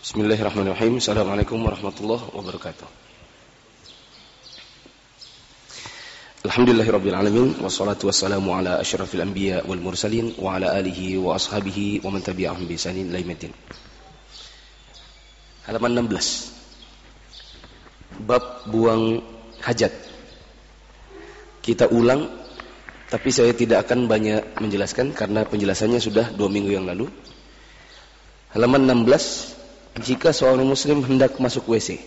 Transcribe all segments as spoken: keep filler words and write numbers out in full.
Bismillahirrahmanirrahim. Assalamualaikum warahmatullahi wabarakatuh. Alhamdulillahirabbil alamin wassalatu wassalamu ala asyrafil anbiya wal mursalin wa ala alihi wa ashabihi wa man tabi'ahum bi ihsanin ila yaumil. Halaman enam belas. Bab buang hajat. Kita ulang, tapi saya tidak akan banyak menjelaskan karena penjelasannya sudah dua minggu yang lalu. Halaman enam belas. Jika seorang muslim hendak masuk W C.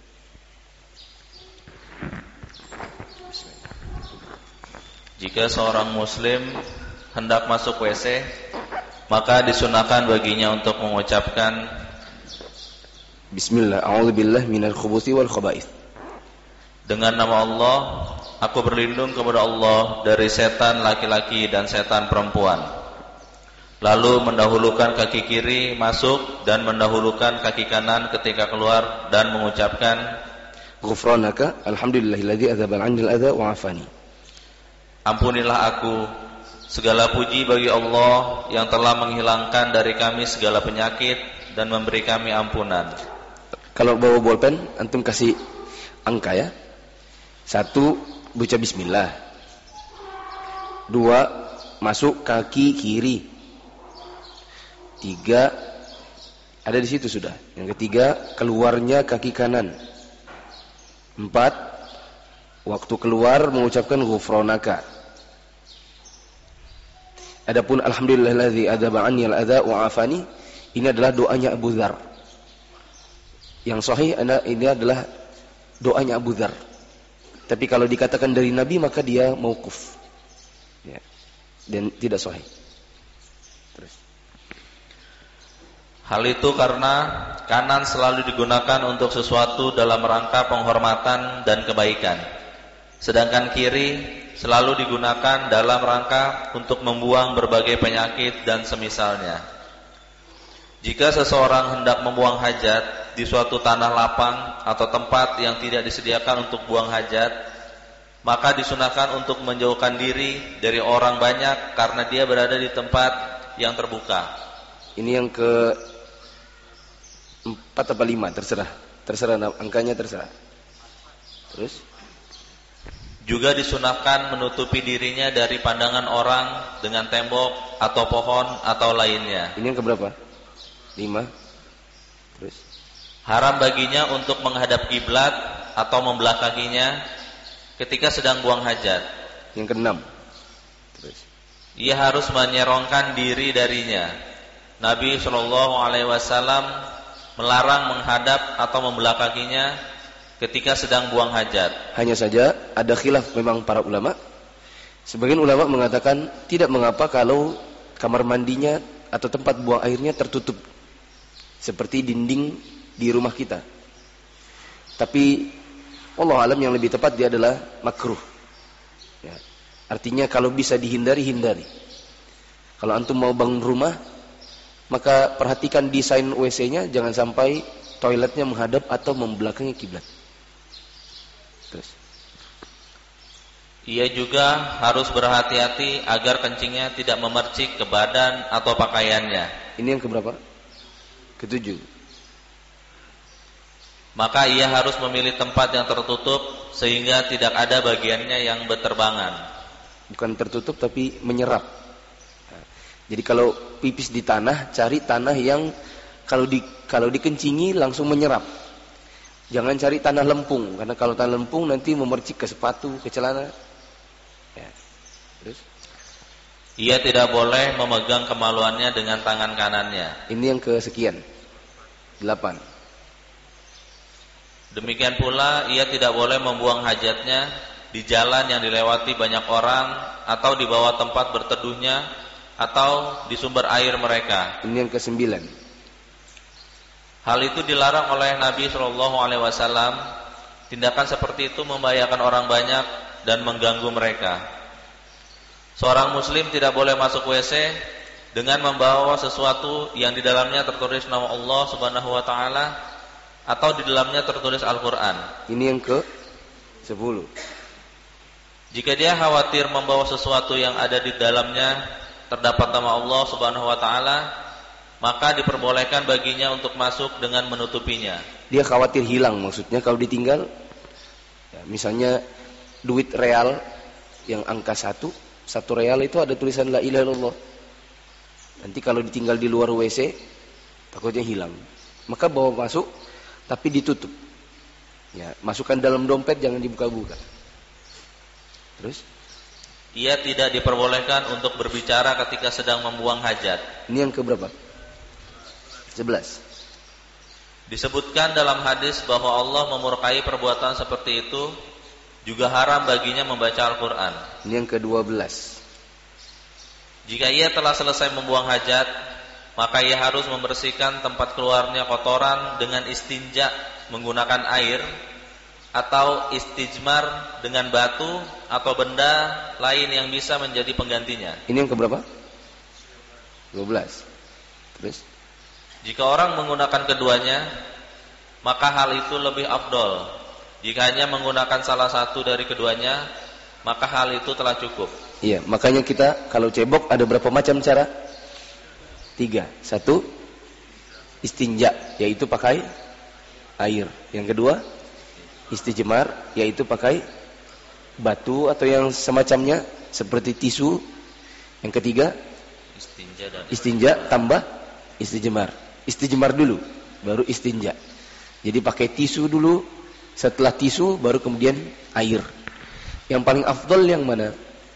Jika seorang muslim hendak masuk W C, maka disunahkan baginya untuk mengucapkan Bismillah, a'udzubillah minal khubuthi wal khaba'ith. Dengan nama Allah, aku berlindung kepada Allah dari setan laki-laki dan setan perempuan. Lalu mendahulukan kaki kiri masuk dan mendahulukan kaki kanan ketika keluar dan mengucapkan Ghufranaka alhamdulillahilladzi adzaba 'anil adza wa 'afani. Ampunilah aku, segala puji bagi Allah yang telah menghilangkan dari kami segala penyakit dan memberi kami ampunan. Kalau bawa bolpen, antum kasih angka ya. Satu, baca bismillah. Dua, masuk kaki kiri. Tiga, ada di situ sudah. Yang ketiga, keluarnya kaki kanan. Empat, waktu keluar mengucapkan ghufranaka. Adapun alhamdulillahilladzi adzaba 'anil adza wa 'afani, ini adalah doanya Abu Dzar. Yang sahih ini adalah doanya Abu Dzar. Tapi kalau dikatakan dari Nabi maka dia mauquf. Ya. Dan tidak sahih. Hal itu karena kanan selalu digunakan untuk sesuatu dalam rangka penghormatan dan kebaikan. Sedangkan kiri selalu digunakan dalam rangka untuk membuang berbagai penyakit dan semisalnya. Jika seseorang hendak membuang hajat di suatu tanah lapang atau tempat yang tidak disediakan untuk buang hajat, maka disunahkan untuk menjauhkan diri dari orang banyak karena dia berada di tempat yang terbuka. Ini yang ke empat atau lima, terserah. Terserah angkanya, terserah. Terus juga disunahkan menutupi dirinya dari pandangan orang dengan tembok atau pohon atau lainnya. Ini yang keberapa? Lima. Terus haram baginya untuk menghadap kiblat atau membelakanginya ketika sedang buang hajat. Yang keenam. Terus ia harus menyerongkan diri darinya. Nabi shallallahu alaihi wasallam melarang menghadap atau membelakanginya ketika sedang buang hajat. Hanya saja ada khilaf memang para ulama. Sebagian ulama mengatakan tidak mengapa kalau kamar mandinya atau tempat buang airnya tertutup seperti dinding di rumah kita. Tapi wallahu alam yang lebih tepat dia adalah makruh. Ya. Artinya kalau bisa dihindari, hindari. Kalau antum mau bangun rumah, maka perhatikan desain W C-nya, jangan sampai toiletnya menghadap atau membelakangi kiblat. Terus ia juga harus berhati-hati agar kencingnya tidak memercik ke badan atau pakaiannya. Ini yang keberapa? Ketujuh. Maka ia harus memilih tempat yang tertutup sehingga tidak ada bagiannya yang berterbangan. Bukan tertutup tapi menyerap. Jadi kalau pipis di tanah, cari tanah yang kalau di kalau dikencingi langsung menyerap. Jangan cari tanah lempung, karena kalau tanah lempung nanti memercik ke sepatu, ke celana. Ya. Terus ia tidak boleh memegang kemaluannya dengan tangan kanannya. Ini yang kesekian. Delapan. Demikian pula ia tidak boleh membuang hajatnya di jalan yang dilewati banyak orang atau di bawah tempat berteduhnya atau di sumber air mereka. Ini yang kesembilan. Hal itu dilarang oleh Nabi shallallahu alaihi wasallam. Tindakan seperti itu membahayakan orang banyak dan mengganggu mereka. Seorang muslim tidak boleh masuk W C dengan membawa sesuatu yang di dalamnya tertulis nama Allah subhanahu wa ta'ala atau di dalamnya tertulis Al-Quran. Ini yang ke sepuluh. Jika dia khawatir membawa sesuatu yang ada di dalamnya terdapat nama Allah subhanahu wa ta'ala, maka diperbolehkan baginya untuk masuk dengan menutupinya. Dia khawatir hilang, maksudnya kalau ditinggal, ya, misalnya duit real yang angka satu, satu real itu ada tulisan la ilaha illallah. Nanti kalau ditinggal di luar W C, takutnya hilang. Maka bawa masuk, tapi ditutup. Ya, masukkan dalam dompet, jangan dibuka-buka. Terus? Ia tidak diperbolehkan untuk berbicara ketika sedang membuang hajat. Ini yang keberapa? sebelas. Disebutkan dalam hadis bahwa Allah memurkai perbuatan seperti itu, juga haram baginya membaca Al-Quran. Ini yang kedua belas. Jika ia telah selesai membuang hajat, maka ia harus membersihkan tempat keluarnya kotoran dengan istinja menggunakan air, atau istijmar dengan batu atau benda lain yang bisa menjadi penggantinya. Ini yang keberapa? dua belas. Terus? Jika orang menggunakan keduanya, maka hal itu lebih afdol. Jika hanya menggunakan salah satu dari keduanya, maka hal itu telah cukup. Iya, makanya kita kalau cebok ada berapa macam cara? Tiga. Satu, istinja, yaitu pakai air. Yang kedua, istijmar, yaitu pakai batu atau yang semacamnya seperti tisu. Yang ketiga, istinja, dan istinja tambah istijmar. Istijmar dulu, baru istinja. Jadi pakai tisu dulu, setelah tisu baru kemudian air. Yang paling afdol yang mana?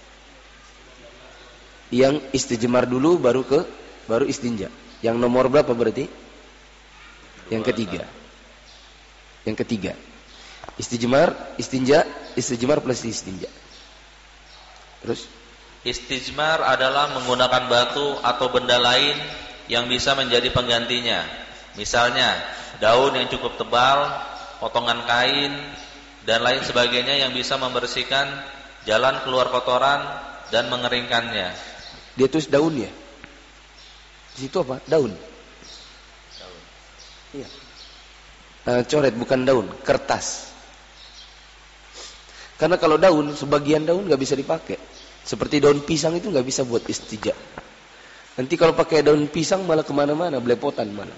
Yang istijmar dulu baru ke baru istinja. Yang nomor berapa berarti? Yang ketiga. Yang ketiga. Istijmar, istinja, istijmar plus istinja. Terus? Istijmar adalah menggunakan batu atau benda lain yang bisa menjadi penggantinya. Misalnya, daun yang cukup tebal, potongan kain, dan lain sebagainya yang bisa membersihkan jalan keluar kotoran dan mengeringkannya. Dia tulis daun ya? Di situ apa? Daun. Daun. Iya. Uh, coret bukan daun, kertas. Karena kalau daun, sebagian daun nggak bisa dipakai. Seperti daun pisang itu nggak bisa buat istijak. Nanti kalau pakai daun pisang malah kemana-mana, belepotan malah.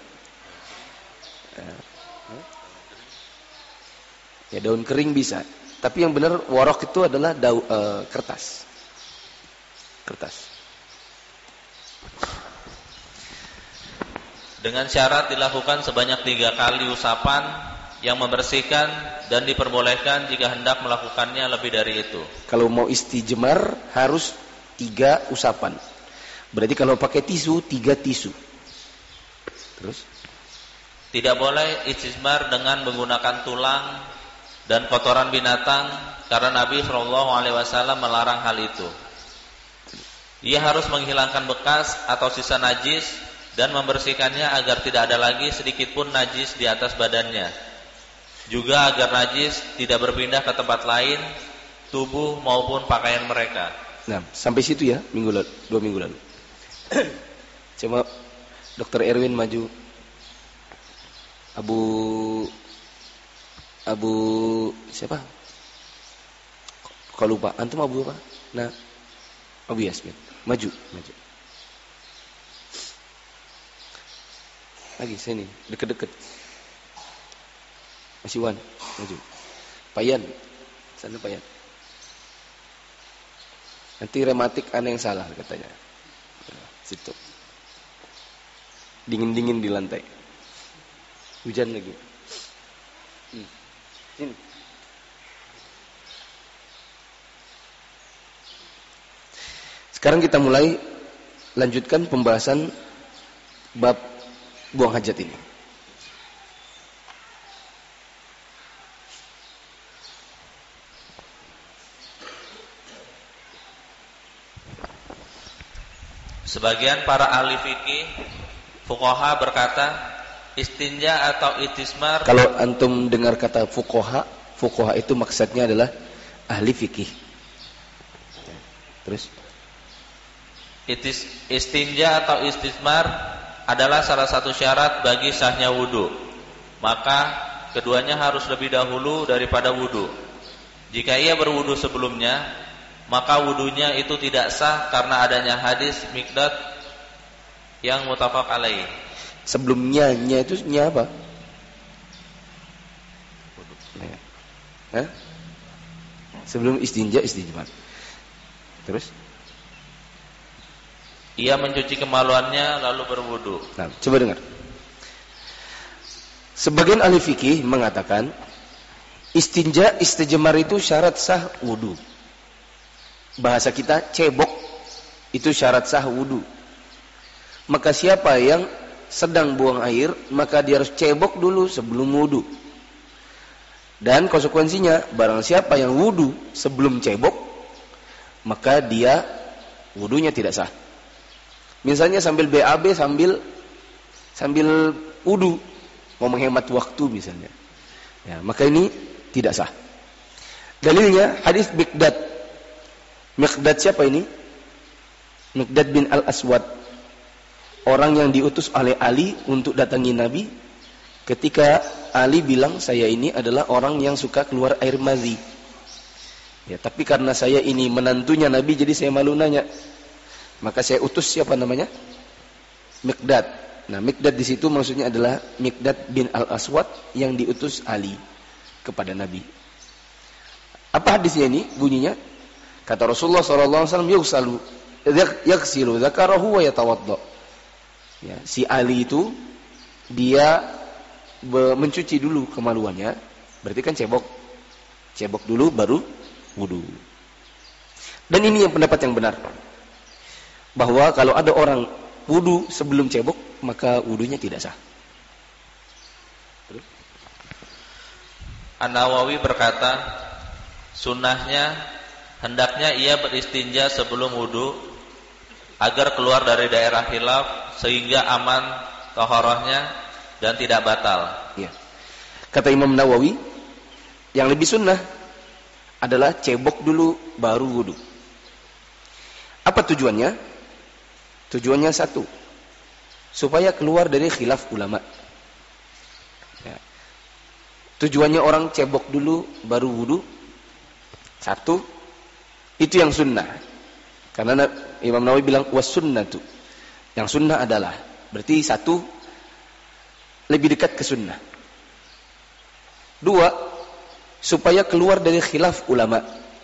Ya daun kering bisa. Tapi yang benar warok itu adalah daun uh, kertas. Kertas. Dengan syarat dilakukan sebanyak tiga kali usapan yang membersihkan dan diperbolehkan jika hendak melakukannya lebih dari itu. Kalau mau istijmar harus tiga usapan. Berarti kalau pakai tisu, tiga tisu. Terus? Tidak boleh istijmar dengan menggunakan tulang dan kotoran binatang, karena Nabi shallallahu alaihi wasallam melarang hal itu. Ia harus menghilangkan bekas atau sisa najis dan membersihkannya agar tidak ada lagi sedikit pun najis di atas badannya. Juga agar najis tidak berpindah ke tempat lain, tubuh maupun pakaian mereka. Nah, sampai situ ya, minggu lalu, dua minggu lalu. Coba Dokter Erwin maju. Abu Abu siapa? Kau lupa. Antum Abu apa? Nah, Abu Yasmin. Maju, maju. Lagi sini, deket-deket. Masih Wan, maju. Payan, sana Payan. Nanti rematik aneh yang salah katanya. Situ. Dingin-dingin di lantai. Hujan lagi. Hmm. Sini. Sekarang kita mulai lanjutkan pembahasan bab buang hajat ini. Sebagian para ahli fikih fuqaha berkata, istinja atau istismar. Kalau antum dengar kata fuqaha, fuqaha itu maksudnya adalah ahli fikih. Terus? Itis, istinja atau istismar adalah salah satu syarat bagi sahnya wudu. Maka keduanya harus lebih dahulu daripada wudu. Jika ia berwudu sebelumnya, maka wudunya itu tidak sah karena adanya hadis Miqdad yang muttafaq alaih. Sebelumnya nya itu nya apa? Hah? Sebelum istinja istinja. Terus? Ia mencuci kemaluannya lalu berwudu. Nah, coba dengar. Sebagian ahli fikih mengatakan istinja istijmar itu syarat sah wudu. Bahasa kita cebok itu syarat sah wudu. Maka siapa yang sedang buang air, maka dia harus cebok dulu sebelum wudu. Dan konsekuensinya, barang siapa yang wudu sebelum cebok, maka dia wudunya tidak sah. Misalnya sambil B A B sambil sambil wudu, mau menghemat waktu misalnya. Ya, maka ini tidak sah. Dalilnya hadis Miqdad. Miqdad siapa ini? Miqdad bin Al-Aswad. Orang yang diutus oleh Ali untuk datangi Nabi ketika Ali bilang, saya ini adalah orang yang suka keluar air mazi. Ya, tapi karena saya ini menantunya Nabi, jadi saya malu nanya. Maka saya utus siapa namanya? Miqdad. Nah, Miqdad di situ maksudnya adalah Miqdad bin Al-Aswad yang diutus Ali kepada Nabi. Apa hadisnya ini? Bunyinya, kata Rasulullah sallallahu alaihi wasallam, yughsalu yaghsilu dzakarahu wa yatawadda. Ya, si Ali itu dia mencuci dulu kemaluannya, berarti kan cebok. Cebok dulu baru wudu. Dan ini yang pendapat yang benar. Bahwa kalau ada orang wudu sebelum cebok, maka wudunya tidak sah. An-Nawawi berkata, sunnahnya hendaknya ia beristinja sebelum wudu agar keluar dari daerah khilaf sehingga aman taharahnya dan tidak batal. Ya. Kata Imam Nawawi, yang lebih sunnah adalah cebok dulu baru wudu. Apa tujuannya? Tujuannya satu, supaya keluar dari khilaf ulama. Ya. Tujuannya orang cebok dulu baru wudu. Satu, itu yang sunnah. Karena Imam Nawawi bilang was sunnatu. Yang sunnah adalah, berarti satu, lebih dekat ke sunnah. Dua, supaya keluar dari khilaf ulama.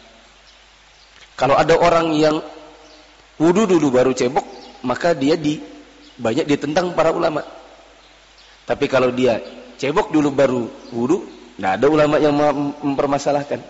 Kalau ada orang yang wudu dulu baru cebok, maka dia di banyak ditentang para ulama. Tapi kalau dia cebok dulu baru wudu, tidak ada ulama yang mempermasalahkan.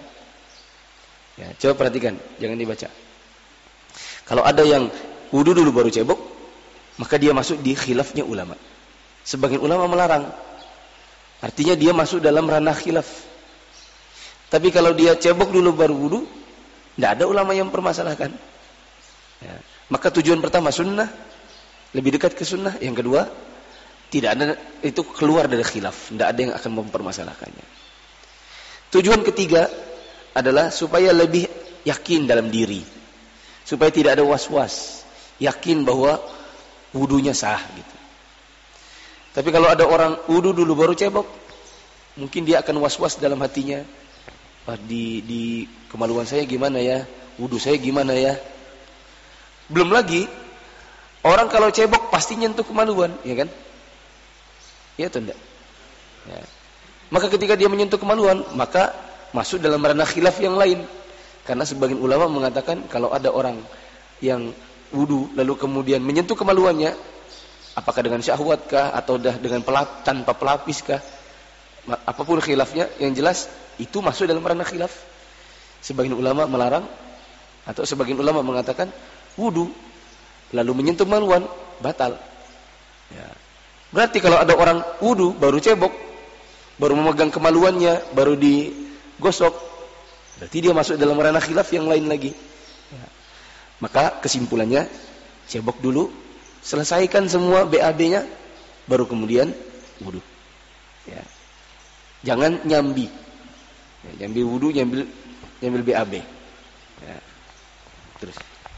Ya, coba perhatikan, jangan dibaca. Kalau ada yang wudu dulu baru cebok, maka dia masuk di khilafnya ulama. Sebagian ulama melarang. Artinya dia masuk dalam ranah khilaf. Tapi kalau dia cebok dulu baru wudu, tidak ada ulama yang mempermasalahkan. Ya. Maka tujuan pertama sunnah, lebih dekat ke sunnah. Yang kedua, tidak ada, itu keluar dari khilaf, tidak ada yang akan mempermasalahkannya. Tujuan ketiga adalah supaya lebih yakin dalam diri, supaya tidak ada was-was, yakin bahwa wudunya sah gitu. Tapi kalau ada orang wudu dulu baru cebok, mungkin dia akan was-was dalam hatinya. Ah, di di kemaluan saya gimana ya, wudu saya gimana ya. Belum lagi orang kalau cebok pasti nyentuh kemaluan, ya kan? Iya atau enggak? Ya. Maka ketika dia menyentuh kemaluan, maka masuk dalam ranah khilaf yang lain. Karena sebagian ulama mengatakan kalau ada orang yang wudu lalu kemudian menyentuh kemaluannya, apakah dengan syahwatkah atau dah dengan pelap, tanpa pelapiskah, apapun khilafnya, yang jelas itu masuk dalam ranah khilaf. Sebagian ulama melarang, atau sebagian ulama mengatakan wudu lalu menyentuh kemaluan batal. Ya. Berarti kalau ada orang wudu baru cebok, baru memegang kemaluannya, baru digosok, berarti dia masuk dalam ranah khilaf yang lain lagi. Ya. Maka kesimpulannya, cebok dulu, selesaikan semua B A B-nya, baru kemudian wudu. Ya. Jangan nyambi, ya, nyambil wudu, nyambil nyambil B A B. Ya. Terus.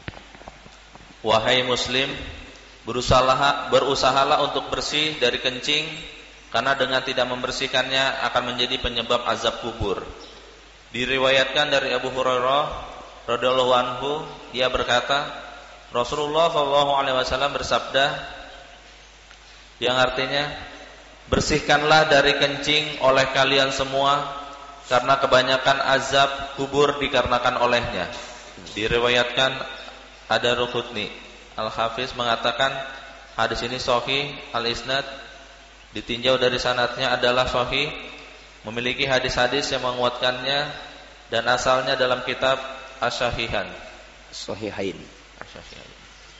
Wahai muslim, berusahalah, berusahalah untuk bersih dari kencing, karena dengan tidak membersihkannya akan menjadi penyebab azab kubur. Diriwayatkan dari Abu Hurairah radhiyallahu anhu, ia berkata, Rasulullah shallallahu alaihi wasallam bersabda, yang artinya bersihkanlah dari kencing oleh kalian semua karena kebanyakan azab kubur dikarenakan olehnya. Diriwayatkan Ad-Daraqutni. Al-Hafiz mengatakan hadis ini sahih, al-isnad ditinjau dari sanadnya adalah sahih, memiliki hadis-hadis yang menguatkannya dan asalnya dalam kitab Asy-Syahihan. Sahihain. Asy-Syahihain.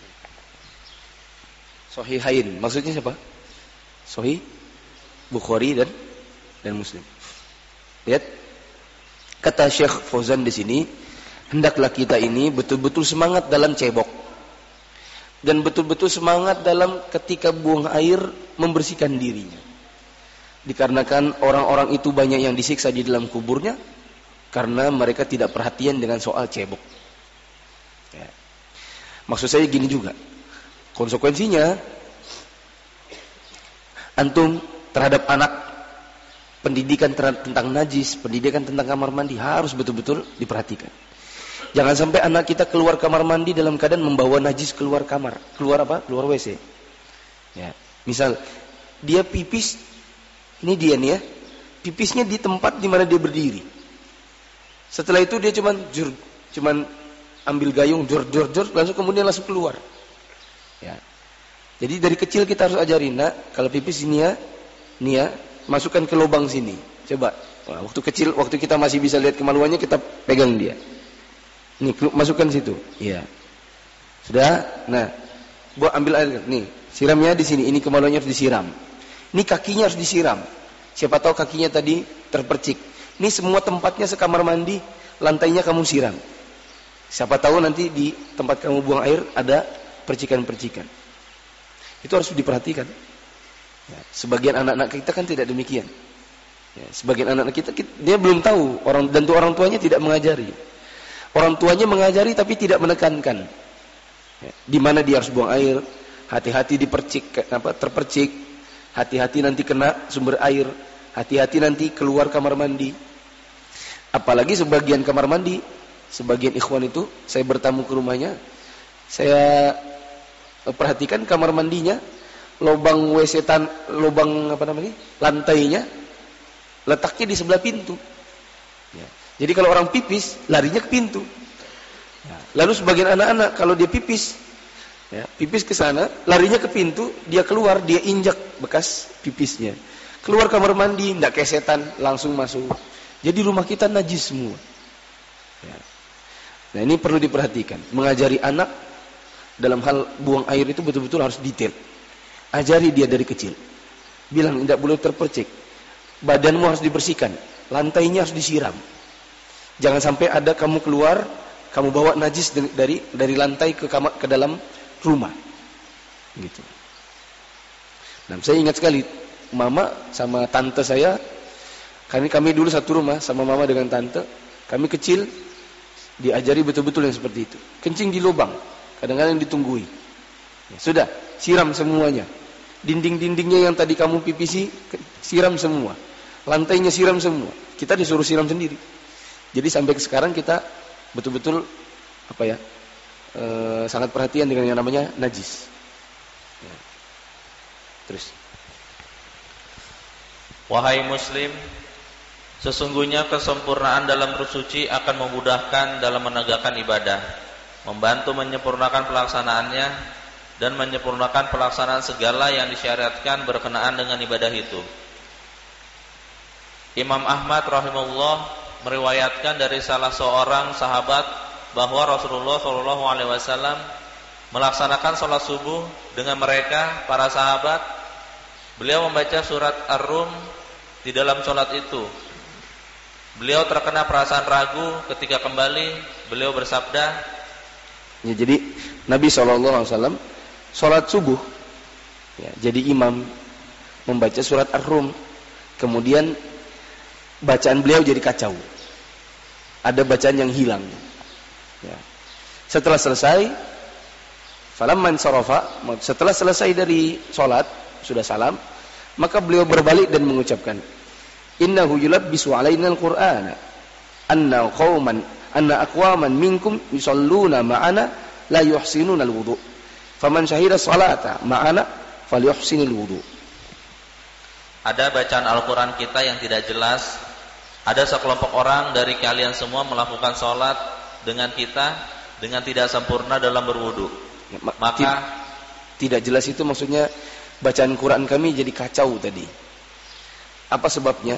Sahihain. Maksudnya siapa? Sahih Bukhari dan dan Muslim. Lihat kata Syekh Fauzan di sini, hendaklah kita ini betul-betul semangat dalam cebok dan betul-betul semangat dalam ketika buang air membersihkan dirinya. Dikarenakan orang-orang itu banyak yang disiksa di dalam kuburnya karena mereka tidak perhatian dengan soal cebok. Ya. Maksud saya gini juga, konsekuensinya antum terhadap anak, pendidikan tentang najis, pendidikan tentang kamar mandi harus betul-betul diperhatikan. Jangan sampai anak kita keluar kamar mandi dalam keadaan membawa najis keluar kamar. Keluar apa? Keluar W C. Ya. Misal dia pipis, ini dia nih ya, pipisnya di tempat di mana dia berdiri. Setelah itu dia cuman jur, cuman ambil gayung jor jor jor langsung kemudian langsung keluar. Ya. Jadi dari kecil kita harus ajarin, nak, kalau pipis ini ya, nih ya, masukkan ke lubang sini. Coba. Nah, waktu kecil, waktu kita masih bisa lihat kemaluannya, kita pegang dia. Nih, masukkan situ. Iya. Sudah? Nah, buat ambil air. Nih, siramnya di sini. Ini kemaluannya harus disiram. Ini kakinya harus disiram. Siapa tahu kakinya tadi terpercik. Ini semua tempatnya sekamar mandi, lantainya kamu siram. Siapa tahu nanti di tempat kamu buang air ada percikan-percikan. Itu harus diperhatikan. Ya, sebagian anak-anak kita kan tidak demikian. Ya, sebagian anak-anak kita, kita dia belum tahu, orang dan tu orang tuanya tidak mengajari. Orang tuanya mengajari tapi tidak menekankan. Ya, di mana dia harus buang air, hati-hati dipercik, apa terpercik, hati-hati nanti kena sumber air, hati-hati nanti keluar kamar mandi. Apalagi sebagian kamar mandi, sebagian ikhwan itu, saya bertamu ke rumahnya, saya perhatikan kamar mandinya, lubang W C tan, lubang apa namanya, lantainya letaknya di sebelah pintu. Ya. Jadi kalau orang pipis larinya ke pintu. Ya. Lalu sebagian anak-anak kalau dia pipis, ya, pipis ke sana, larinya ke pintu, dia keluar, dia injak bekas pipisnya. Keluar kamar mandi, tidak kesetan, langsung masuk. Jadi rumah kita najis semua. Ya. Nah ini perlu diperhatikan. Mengajari anak dalam hal buang air itu betul-betul harus detail. Ajari dia dari kecil. Bilang tidak boleh terpercik. Badanmu harus dibersihkan. Lantainya harus disiram. Jangan sampai ada kamu keluar, kamu bawa najis dari dari lantai ke kamar, ke dalam rumah. Gitu. Nah, saya ingat sekali mama sama tante saya. Kami kami dulu satu rumah sama mama dengan tante. Kami kecil diajari betul-betul yang seperti itu. Kencing di lubang, kadang-kadang ditunggui. Ya, sudah, siram semuanya. Dinding-dindingnya yang tadi kamu pipisi, siram semua. Lantainya siram semua. Kita disuruh siram sendiri. Jadi sampai sekarang kita betul-betul apa ya? E, sangat perhatian dengan yang namanya najis. Ya. Terus. Wahai muslim, sesungguhnya kesempurnaan dalam bersuci akan memudahkan dalam menegakkan ibadah, membantu menyempurnakan pelaksanaannya, dan menyempurnakan pelaksanaan segala yang disyariatkan berkenaan dengan ibadah itu. Imam Ahmad rahimahullah meriwayatkan dari salah seorang sahabat bahwa Rasulullah shallallahu alaihi wasallam melaksanakan sholat subuh dengan mereka para sahabat. Beliau membaca surat Ar-Rum di dalam sholat itu. Beliau terkena perasaan ragu ketika kembali. Beliau bersabda, ya, jadi Nabi shallallahu alaihi wasallam sholat subuh, ya, jadi imam membaca surat Ar-Rum, kemudian bacaan beliau jadi kacau, ada bacaan yang hilang. Ya. Setelah selesai, falamman sarafa, setelah selesai dari sholat, sudah salam, maka beliau berbalik dan mengucapkan, innahu yulabbisu alaina al-Qur'ana anna qauman anna aqwaman minkum yusalluna ma'ana la yuhsinuna al-wudu faman syahida salata ma'ana falyuhsinil wudu. Ada bacaan Al-Quran kita yang tidak jelas. Ada sekelompok orang dari kalian semua melakukan sholat dengan kita dengan tidak sempurna dalam berwudu. Maka tidak jelas itu maksudnya bacaan Quran kami jadi kacau tadi. Apa sebabnya?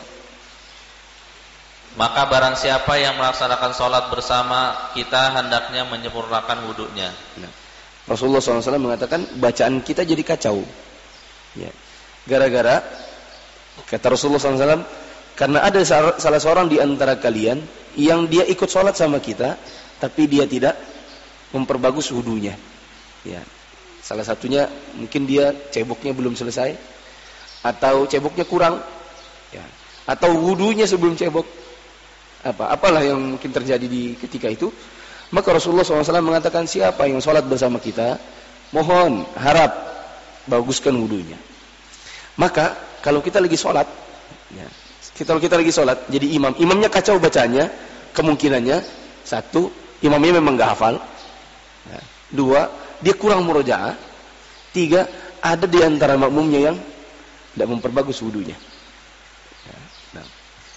Maka barang siapa yang melaksanakan sholat bersama kita hendaknya menyempurnakan wudunya. Nah, Rasulullah shallallahu alaihi wasallam mengatakan bacaan kita jadi kacau. Ya. Gara-gara kata Rasulullah shallallahu alaihi wasallam, karena ada salah seorang di antara kalian yang dia ikut sholat sama kita, tapi dia tidak memperbagus wudunya. Ya. Salah satunya mungkin dia ceboknya belum selesai, atau ceboknya kurang, ya. Atau wudunya sebelum cebok. Apa, apalah yang mungkin terjadi di ketika itu. Maka Rasulullah shallallahu alaihi wasallam mengatakan, siapa yang sholat bersama kita, mohon, harap baguskan wudunya. Maka kalau kita lagi sholat, ya, kita, kalau kita lagi sholat, jadi imam, imamnya kacau bacanya, kemungkinannya satu, imamnya memang gak hafal, ya. Dua, dia kurang murojaah. Tiga, ada di antara makmumnya yang tidak memperbagus wudunya. Ya, nah.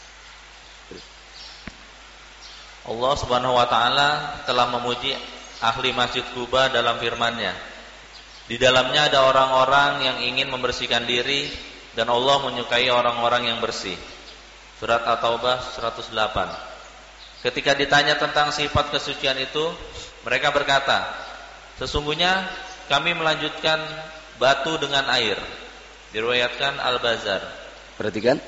Allah Subhanahu wa taala telah memuji ahli Masjid Quba dalam firman-Nya. Di dalamnya ada orang-orang yang ingin membersihkan diri dan Allah menyukai orang-orang yang bersih. Surat At-Taubah seratus delapan. Ketika ditanya tentang sifat kesucian itu, mereka berkata, sesungguhnya kami melanjutkan batu dengan air. Diriwayatkan Al-Bazar. Perhatikan.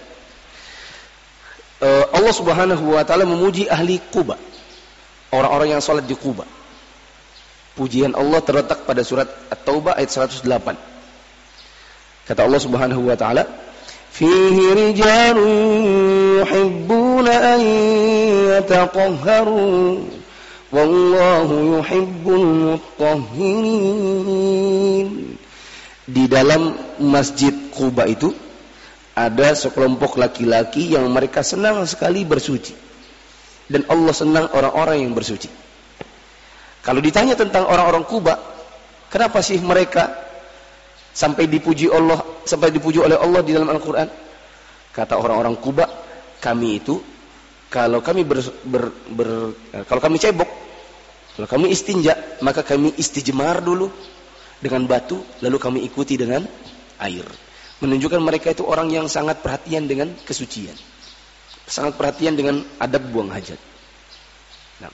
Allah Subhanahu wa taala memuji ahli Quba, orang-orang yang sholat di Quba. Pujian Allah terletak pada surat At-Taubah ayat seratus delapan. Kata Allah Subhanahu wa taala, "Fihi rijalun yuhibbuna an yatatahharu, wallahu yuhibbul mutahhirin." Di dalam Masjid Quba itu ada sekelompok laki-laki yang mereka senang sekali bersuci. Dan Allah senang orang-orang yang bersuci. Kalau ditanya tentang orang-orang Quba, kenapa sih mereka sampai dipuji Allah, sampai dipuji oleh Allah di dalam Al-Quran? Kata orang-orang Quba, kami itu kalau kami ber, ber, ber, kalau kami cebok, kalau kami istinja, maka kami istijmar dulu dengan batu, lalu kami ikuti dengan air. Menunjukkan mereka itu orang yang sangat perhatian dengan kesucian, sangat perhatian dengan adab buang hajat. Nah.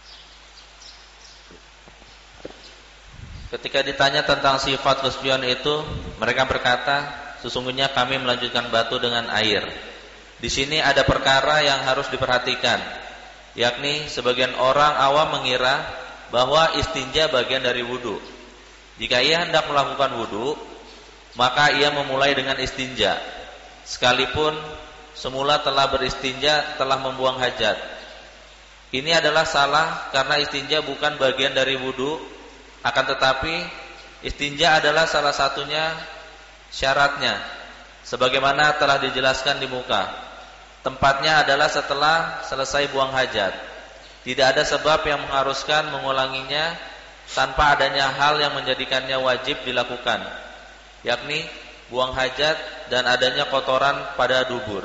Ketika ditanya tentang sifat kesucian itu, mereka berkata, sesungguhnya kami melanjutkan batu dengan air. Di sini ada perkara yang harus diperhatikan, yakni sebagian orang awam mengira bahwa istinja bagian dari wudu. Jika ia hendak melakukan wudu, maka ia memulai dengan istinja, sekalipun semula telah beristinja, telah membuang hajat. Ini adalah salah karena istinja bukan bagian dari wudu, akan tetapi istinja adalah salah satunya syaratnya, sebagaimana telah dijelaskan di muka. Tempatnya adalah setelah selesai buang hajat. Tidak ada sebab yang mengharuskan mengulanginya tanpa adanya hal yang menjadikannya wajib dilakukan, yakni buang hajat dan adanya kotoran pada dubur.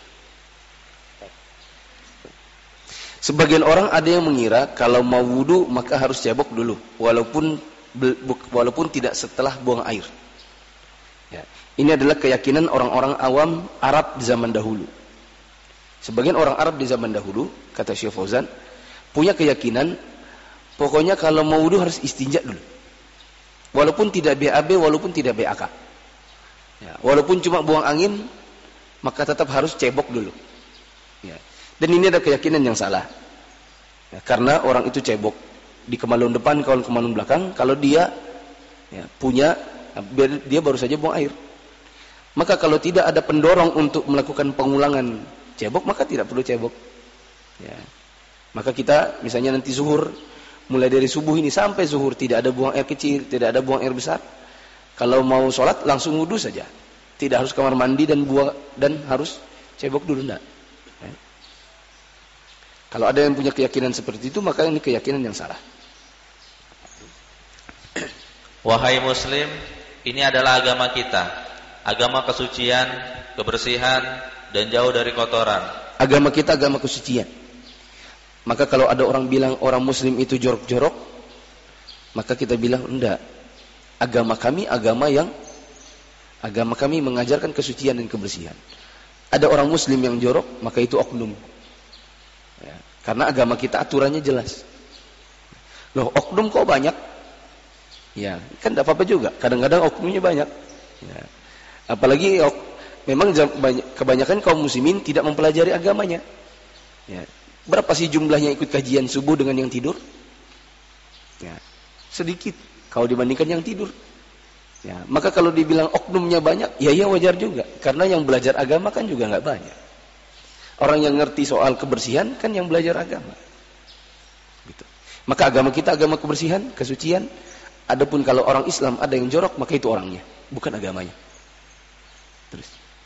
Sebagian orang ada yang mengira kalau mau wudu maka harus cebok dulu, walaupun walaupun tidak setelah buang air. Ya. Ini adalah keyakinan orang-orang awam Arab di zaman dahulu. Sebagian orang Arab di zaman dahulu, kata Syekh Fauzan, punya keyakinan pokoknya kalau mau wudu harus istinja dulu. Walaupun tidak B A B, walaupun tidak B A K. Ya, walaupun cuma buang angin, maka tetap harus cebok dulu. Ya. Dan ini ada keyakinan yang salah. Ya, karena orang itu cebok di kemaluan depan, kalau kemaluan belakang, kalau dia ya, punya, dia baru saja buang air. Maka kalau tidak ada pendorong untuk melakukan pengulangan cebok, maka tidak perlu cebok. Ya. Maka kita misalnya nanti zuhur, mulai dari subuh ini sampai zuhur tidak ada buang air kecil, tidak ada buang air besar. Kalau mau sholat langsung wudu saja, tidak harus kamar mandi dan buang dan harus cebok dulu, enggak. Ya. Kalau ada yang punya keyakinan seperti itu, maka ini keyakinan yang salah. Wahai muslim, ini adalah agama kita, agama kesucian, kebersihan, dan jauh dari kotoran. Agama kita agama kesucian. Maka kalau ada orang bilang orang muslim itu jorok-jorok, maka kita bilang enggak. Agama kami agama yang agama kami mengajarkan kesucian dan kebersihan. Ada orang muslim yang jorok, maka itu oknum. Ya, karena agama kita aturannya jelas. Loh, oknum kok banyak? Ya, kan tidak apa-apa juga. Kadang-kadang oknumnya banyak. Ya. Apalagi ok, memang kebanyakan kaum muslimin tidak mempelajari agamanya. Ya. Berapa sih jumlahnya ikut kajian subuh dengan yang tidur? Ya, sedikit kalau dibandingkan yang tidur. Ya, maka kalau dibilang oknumnya banyak, ya ya wajar juga. Karena yang belajar agama kan juga nggak banyak. Orang yang ngerti soal kebersihan kan yang belajar agama. Gitu. Maka agama kita agama kebersihan, kesucian. Adapun kalau orang Islam ada yang jorok, maka itu orangnya, bukan agamanya. Terus.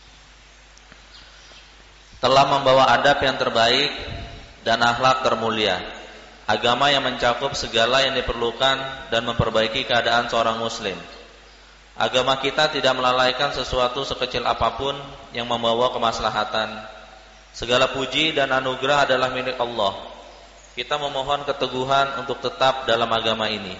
Telah membawa adab yang terbaik dan akhlak termulia. Agama yang mencakup segala yang diperlukan dan memperbaiki keadaan seorang muslim. Agama kita tidak melalaikan sesuatu sekecil apapun yang membawa kemaslahatan. Segala puji dan anugerah adalah milik Allah. Kita memohon keteguhan untuk tetap dalam agama ini,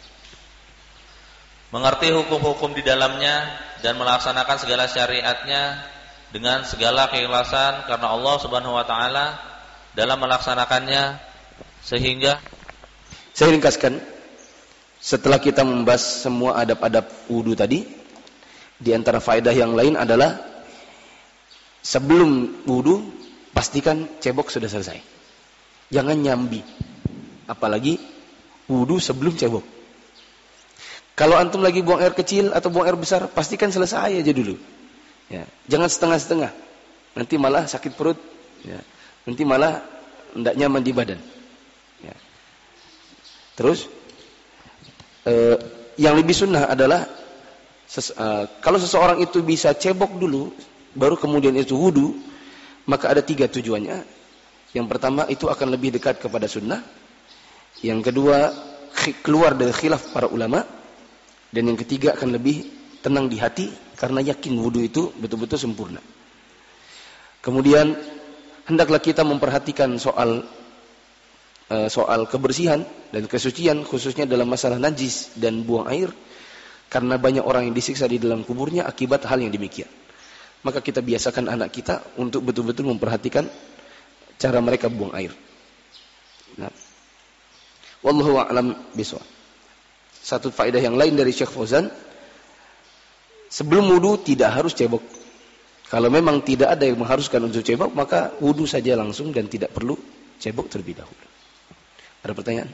mengerti hukum-hukum di dalamnya dan melaksanakan segala syariatnya dengan segala keikhlasan karena Allah Subhanahu wa taala dalam melaksanakannya, sehingga saya ringkaskan. Setelah kita membahas semua adab-adab wudu tadi, di antara faedah yang lain adalah sebelum wudu pastikan cebok sudah selesai. Jangan nyambi. Apalagi wudu sebelum cebok. Kalau antum lagi buang air kecil atau buang air besar, pastikan selesai aja dulu. Ya, jangan setengah-setengah. Nanti malah sakit perut, ya. Nanti malah tidak nyaman di badan. Ya. Terus Uh, yang lebih sunnah adalah ses, uh, kalau seseorang itu bisa cebok dulu baru kemudian itu wudu, maka ada tiga tujuannya. Yang pertama itu akan lebih dekat kepada sunnah, yang kedua keluar dari khilaf para ulama, dan yang ketiga akan lebih tenang di hati karena yakin wudu itu betul-betul sempurna. Kemudian hendaklah kita memperhatikan soal soal kebersihan dan kesucian, khususnya dalam masalah najis dan buang air, karena banyak orang yang disiksa di dalam kuburnya akibat hal yang demikian. Maka kita biasakan anak kita untuk betul-betul memperhatikan cara mereka buang air. Nah, wallahu a'lam bishawab. Satu faedah yang lain dari Syekh Fauzan, sebelum wudu tidak harus cebok. Kalau memang tidak ada yang mengharuskan untuk cebok, maka wudu saja langsung dan tidak perlu cebok terlebih dahulu. Ada pertanyaan?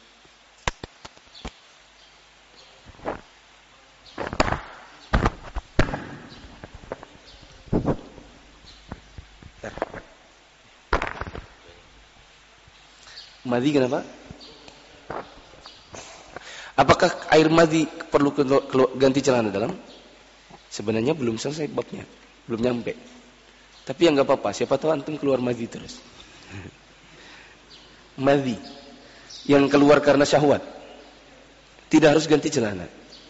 Madhi kenapa? Apakah air madhi perlu ganti celana dalam? Sebenarnya belum selesai babnya, belum nyampe. Tapi ya nggak apa-apa, siapa tahu antum keluar madhi terus. Madhi yang keluar karena syahwat tidak harus ganti celana.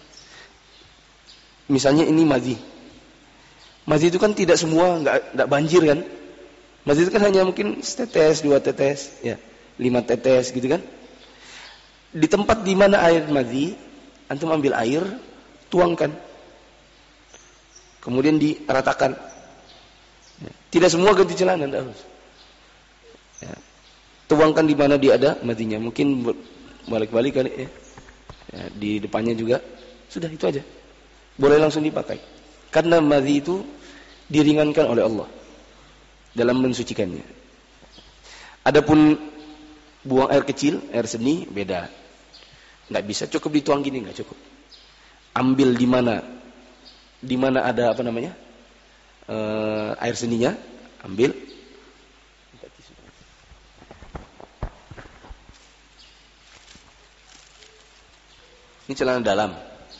Misalnya ini madhi. Madhi itu kan tidak semua, nggak nggak banjir kan? Madhi itu kan hanya mungkin setetes, dua tetes, ya, lima tetes gitu kan? Di tempat di mana air madhi, antum ambil air, tuangkan, kemudian diratakan. Tidak semua ganti celana, tidak harus. Ya. Tuangkan di mana dia ada madhinya, mungkin balik-balik kali ya. Ya, di depannya juga, sudah itu aja. Boleh langsung dipakai. Karena madhi itu diringankan oleh Allah dalam mensucikannya. Adapun buang air kecil, air seni beda. Nggak bisa cukup dituang gini, nggak cukup. Ambil di mana, di mana ada apa namanya e, air seninya, ambil. Ini celana dalam.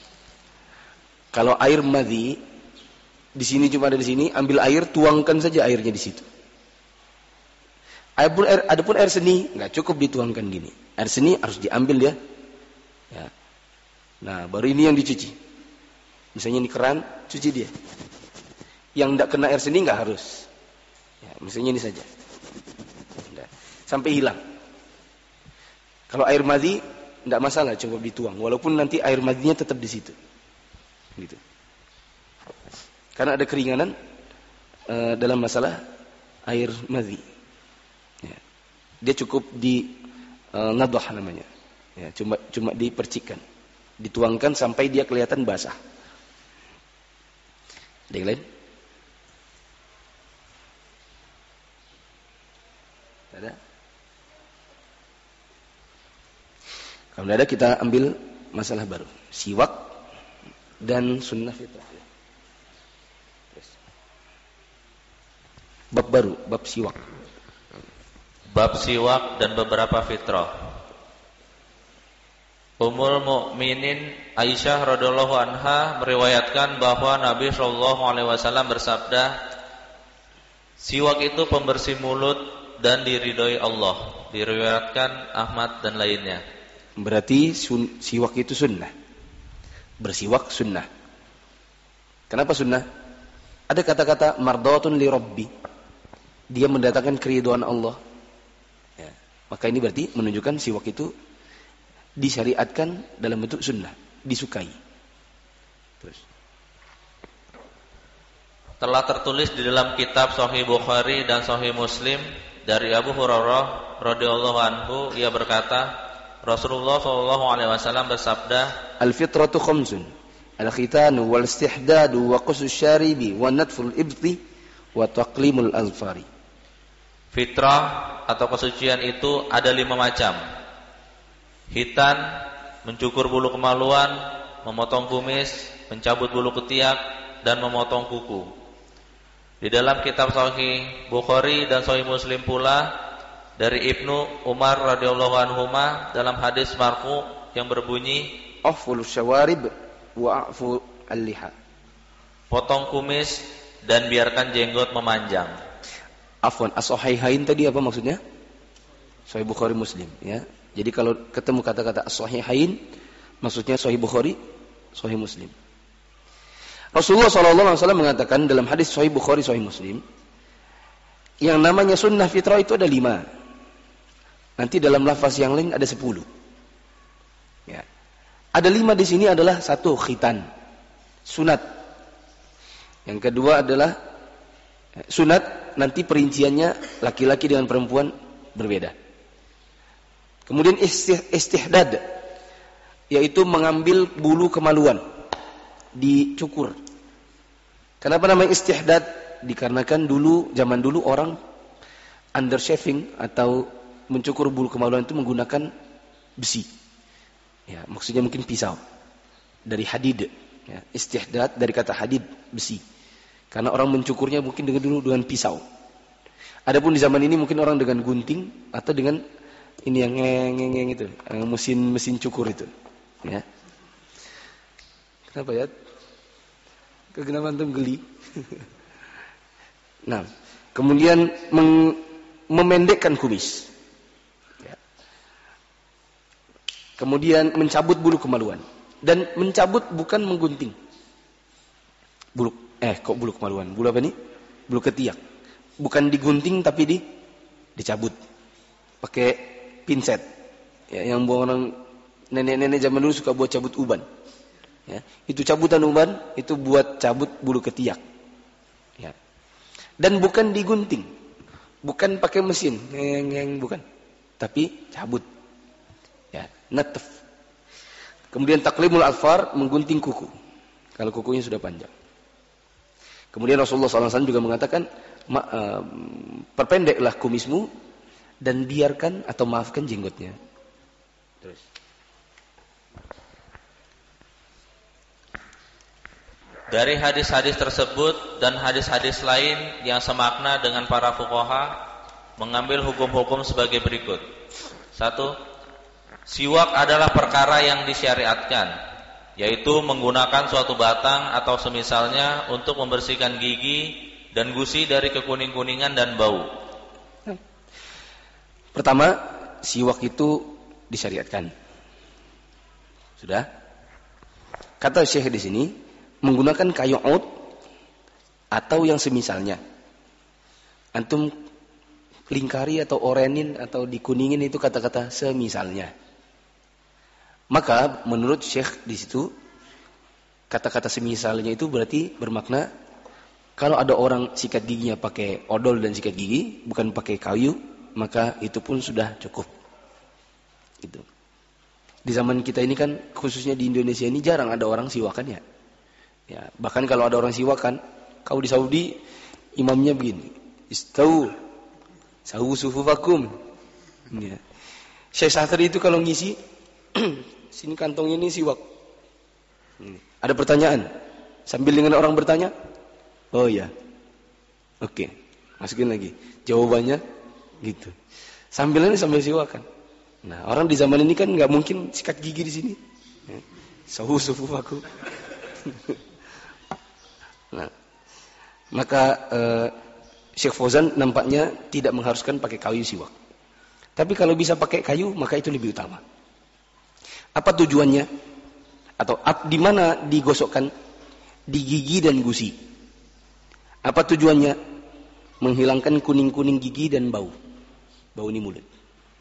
Kalau air madhi di sini cuma ada di sini, ambil air, tuangkan saja airnya di situ. Adapun air, adapun air seni nggak cukup dituangkan gini. Air seni harus diambil ya. Ya. Nah, baru ini yang dicuci. Misalnya ini keran, cuci dia. Yang tidak kena air seni nggak harus. Ya, misalnya ini saja. Nah, sampai hilang. Kalau air madhi tidak masalah, coba dituang. Walaupun nanti air madhinya tetap di situ. Gitu. Karena ada keringanan uh, dalam masalah air madhi. Ya. Dia cukup di uh, nadah namanya. Ya, cuma cuma dipercikkan, dituangkan sampai dia kelihatan basah. Ada yang lain? Ada? Kalau tidak ada, kita ambil masalah baru. Siwak dan sunnah fitrah. Bab baru, bab siwak. Bab siwak dan beberapa fitrah. Ummul Mukminin Aisyah radhiyallahu anha meriwayatkan bahwa Nabi shallallahu alaihi wasallam bersabda, siwak itu pembersih mulut dan diridhoi Allah. Diriwayatkan Ahmad dan lainnya. Berarti sun, siwak itu sunnah. Bersiwak sunnah. Kenapa sunnah? Ada kata-kata mardatun li rabbi. Dia mendatangkan keridhaan Allah. Ya. Maka ini berarti menunjukkan siwak itu disyariatkan dalam bentuk sunnah, disukai. Terus. Telah tertulis di dalam kitab Sahih Bukhari dan Sahih Muslim dari Abu Hurairah radhiyallahu anhu, ia berkata, Rasulullah shallallahu alaihi wasallam bersabda, Al-fitratu khamsun, al-khitanu wal istihdadu wa qusus syaribi wa natful ibti wa taqlimul azfari. Fitrah atau kesucian itu ada lima macam. Khitan, mencukur bulu kemaluan, memotong kumis, mencabut bulu ketiak, dan memotong kuku. Di dalam kitab Sahih Bukhari dan Sahih Muslim pula dari Ibnu Umar radhiyallahu anhuma dalam hadis marfu yang berbunyi, aful syawarib wa afu al-liha. Potong kumis dan biarkan jenggot memanjang. Afwan, as-sahihain tadi apa maksudnya? Sahih Bukhari Muslim, ya. Jadi kalau ketemu kata-kata as-sahihain, maksudnya Sahih Bukhari, Sahih Muslim. Rasulullah shallallahu alaihi wasallam mengatakan dalam hadis Sahih Bukhari, Sahih Muslim, yang namanya sunnah fitrah itu ada lima. Nanti dalam lafaz yang lain ada sepuluh. Ya. Ada lima di sini adalah satu khitan, sunat. Yang kedua adalah sunat, nanti perinciannya laki-laki dengan perempuan berbeda. Kemudian istihdad, yaitu mengambil bulu kemaluan, dicukur. Kenapa namanya istihdad? Dikarenakan dulu, zaman dulu orang under shaving atau mencukur bulu kemaluan itu menggunakan besi. Ya, maksudnya mungkin pisau dari hadid. Ya, istihdad dari kata hadid, besi. Karena orang mencukurnya mungkin dengan dulu dengan pisau. Adapun di zaman ini mungkin orang dengan gunting atau dengan ini yang ngeng-ngeng itu, mesin mesin cukur itu, ya. Kenapa ya? Kenapa antum geli? Nah, kemudian meng, memendekkan kumis, ya. Kemudian mencabut bulu kemaluan, dan mencabut bukan menggunting. Bulu, eh kok bulu kemaluan? Bulu apa nih? Bulu ketiak. Bukan digunting tapi di dicabut. Pakai pinset, ya, yang orang nenek-nenek zaman dulu suka buat cabut uban, ya, itu cabutan uban itu buat cabut bulu ketiak, ya. Dan bukan digunting, bukan pakai mesin, yang, yang bukan, tapi cabut, ya, natf. Kemudian taklimul alfar, menggunting kuku, kalau kukunya sudah panjang. Kemudian Rasulullah shallallahu alaihi wasallam juga mengatakan, Ma, uh, perpendeklah kumismu dan biarkan atau maafkan jenggotnya. Terus. Dari hadis-hadis tersebut dan hadis-hadis lain yang semakna dengan para fuqaha mengambil hukum-hukum sebagai berikut. Satu, siwak adalah perkara yang disyariatkan, yaitu menggunakan suatu batang atau semisalnya untuk membersihkan gigi dan gusi dari kekuning-kuningan dan bau. Pertama, siwak itu disyariatkan. Sudah? Kata Syekh di sini, menggunakan kayu oud atau yang semisalnya. Antum lingkari atau orenin atau dikuningin itu kata-kata semisalnya. Maka menurut Syekh di situ kata-kata semisalnya itu berarti bermakna kalau ada orang sikat giginya pakai odol dan sikat gigi, bukan pakai kayu, maka itu pun sudah cukup. Gitu. Di zaman kita ini kan, khususnya di Indonesia ini jarang ada orang siwakan ya. Ya, bahkan kalau ada orang siwakan, kau di Saudi imamnya begini, istau, sawu sufufakum. Ya. Syekh Satri itu kalau ngisi, sini kantong ini siwak. Hmm. Ada pertanyaan, sambil dengan orang bertanya, oh ya, oke, masukin lagi. Jawabannya gitu. Sambil ini sambil siwakan. Nah, orang di zaman ini kan nggak mungkin sikat gigi di sini. Sawu sufufakum. Nah, maka uh, Syekh Fauzan nampaknya tidak mengharuskan pakai kayu siwak. Tapi kalau bisa pakai kayu, maka itu lebih utama. Apa tujuannya? Atau ap, di mana digosokkan? Di gigi dan gusi. Apa tujuannya? Menghilangkan kuning-kuning gigi dan bau. Bau di mulut.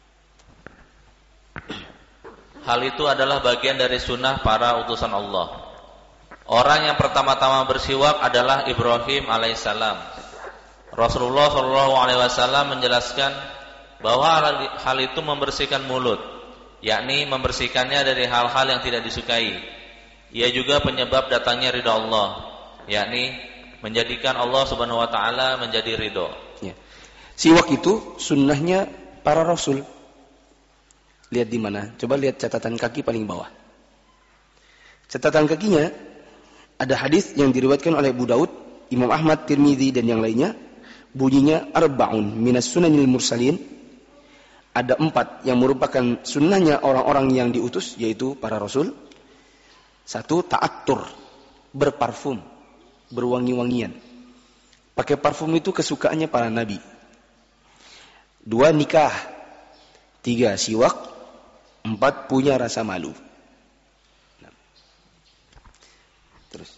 Hal itu adalah bagian dari sunnah para utusan Allah. Orang yang pertama-tama bersiwak adalah Ibrahim alaihissalam. Rasulullah shallallahu alaihi wasallam menjelaskan bahwa hal itu membersihkan mulut, yakni membersihkannya dari hal-hal yang tidak disukai. Ia juga penyebab datangnya ridha Allah, yakni menjadikan Allah subhanahu wa ta'ala menjadi ridho. Ya. Siwak itu sunnahnya para Rasul. Lihat di mana? Coba lihat catatan kaki paling bawah. Catatan kakinya ada hadis yang diriwayatkan oleh Abu Daud, Imam Ahmad, Tirmidzi dan yang lainnya. Bunyinya arba'un minas sunanil mursalin. Ada empat yang merupakan sunnahnya orang-orang yang diutus, yaitu para Rasul. Satu, ta'attur, berparfum, berwangi-wangian. Pakai parfum itu kesukaannya para nabi. Dua, nikah. Tiga, siwak. Empat, punya rasa malu. Nah. Terus.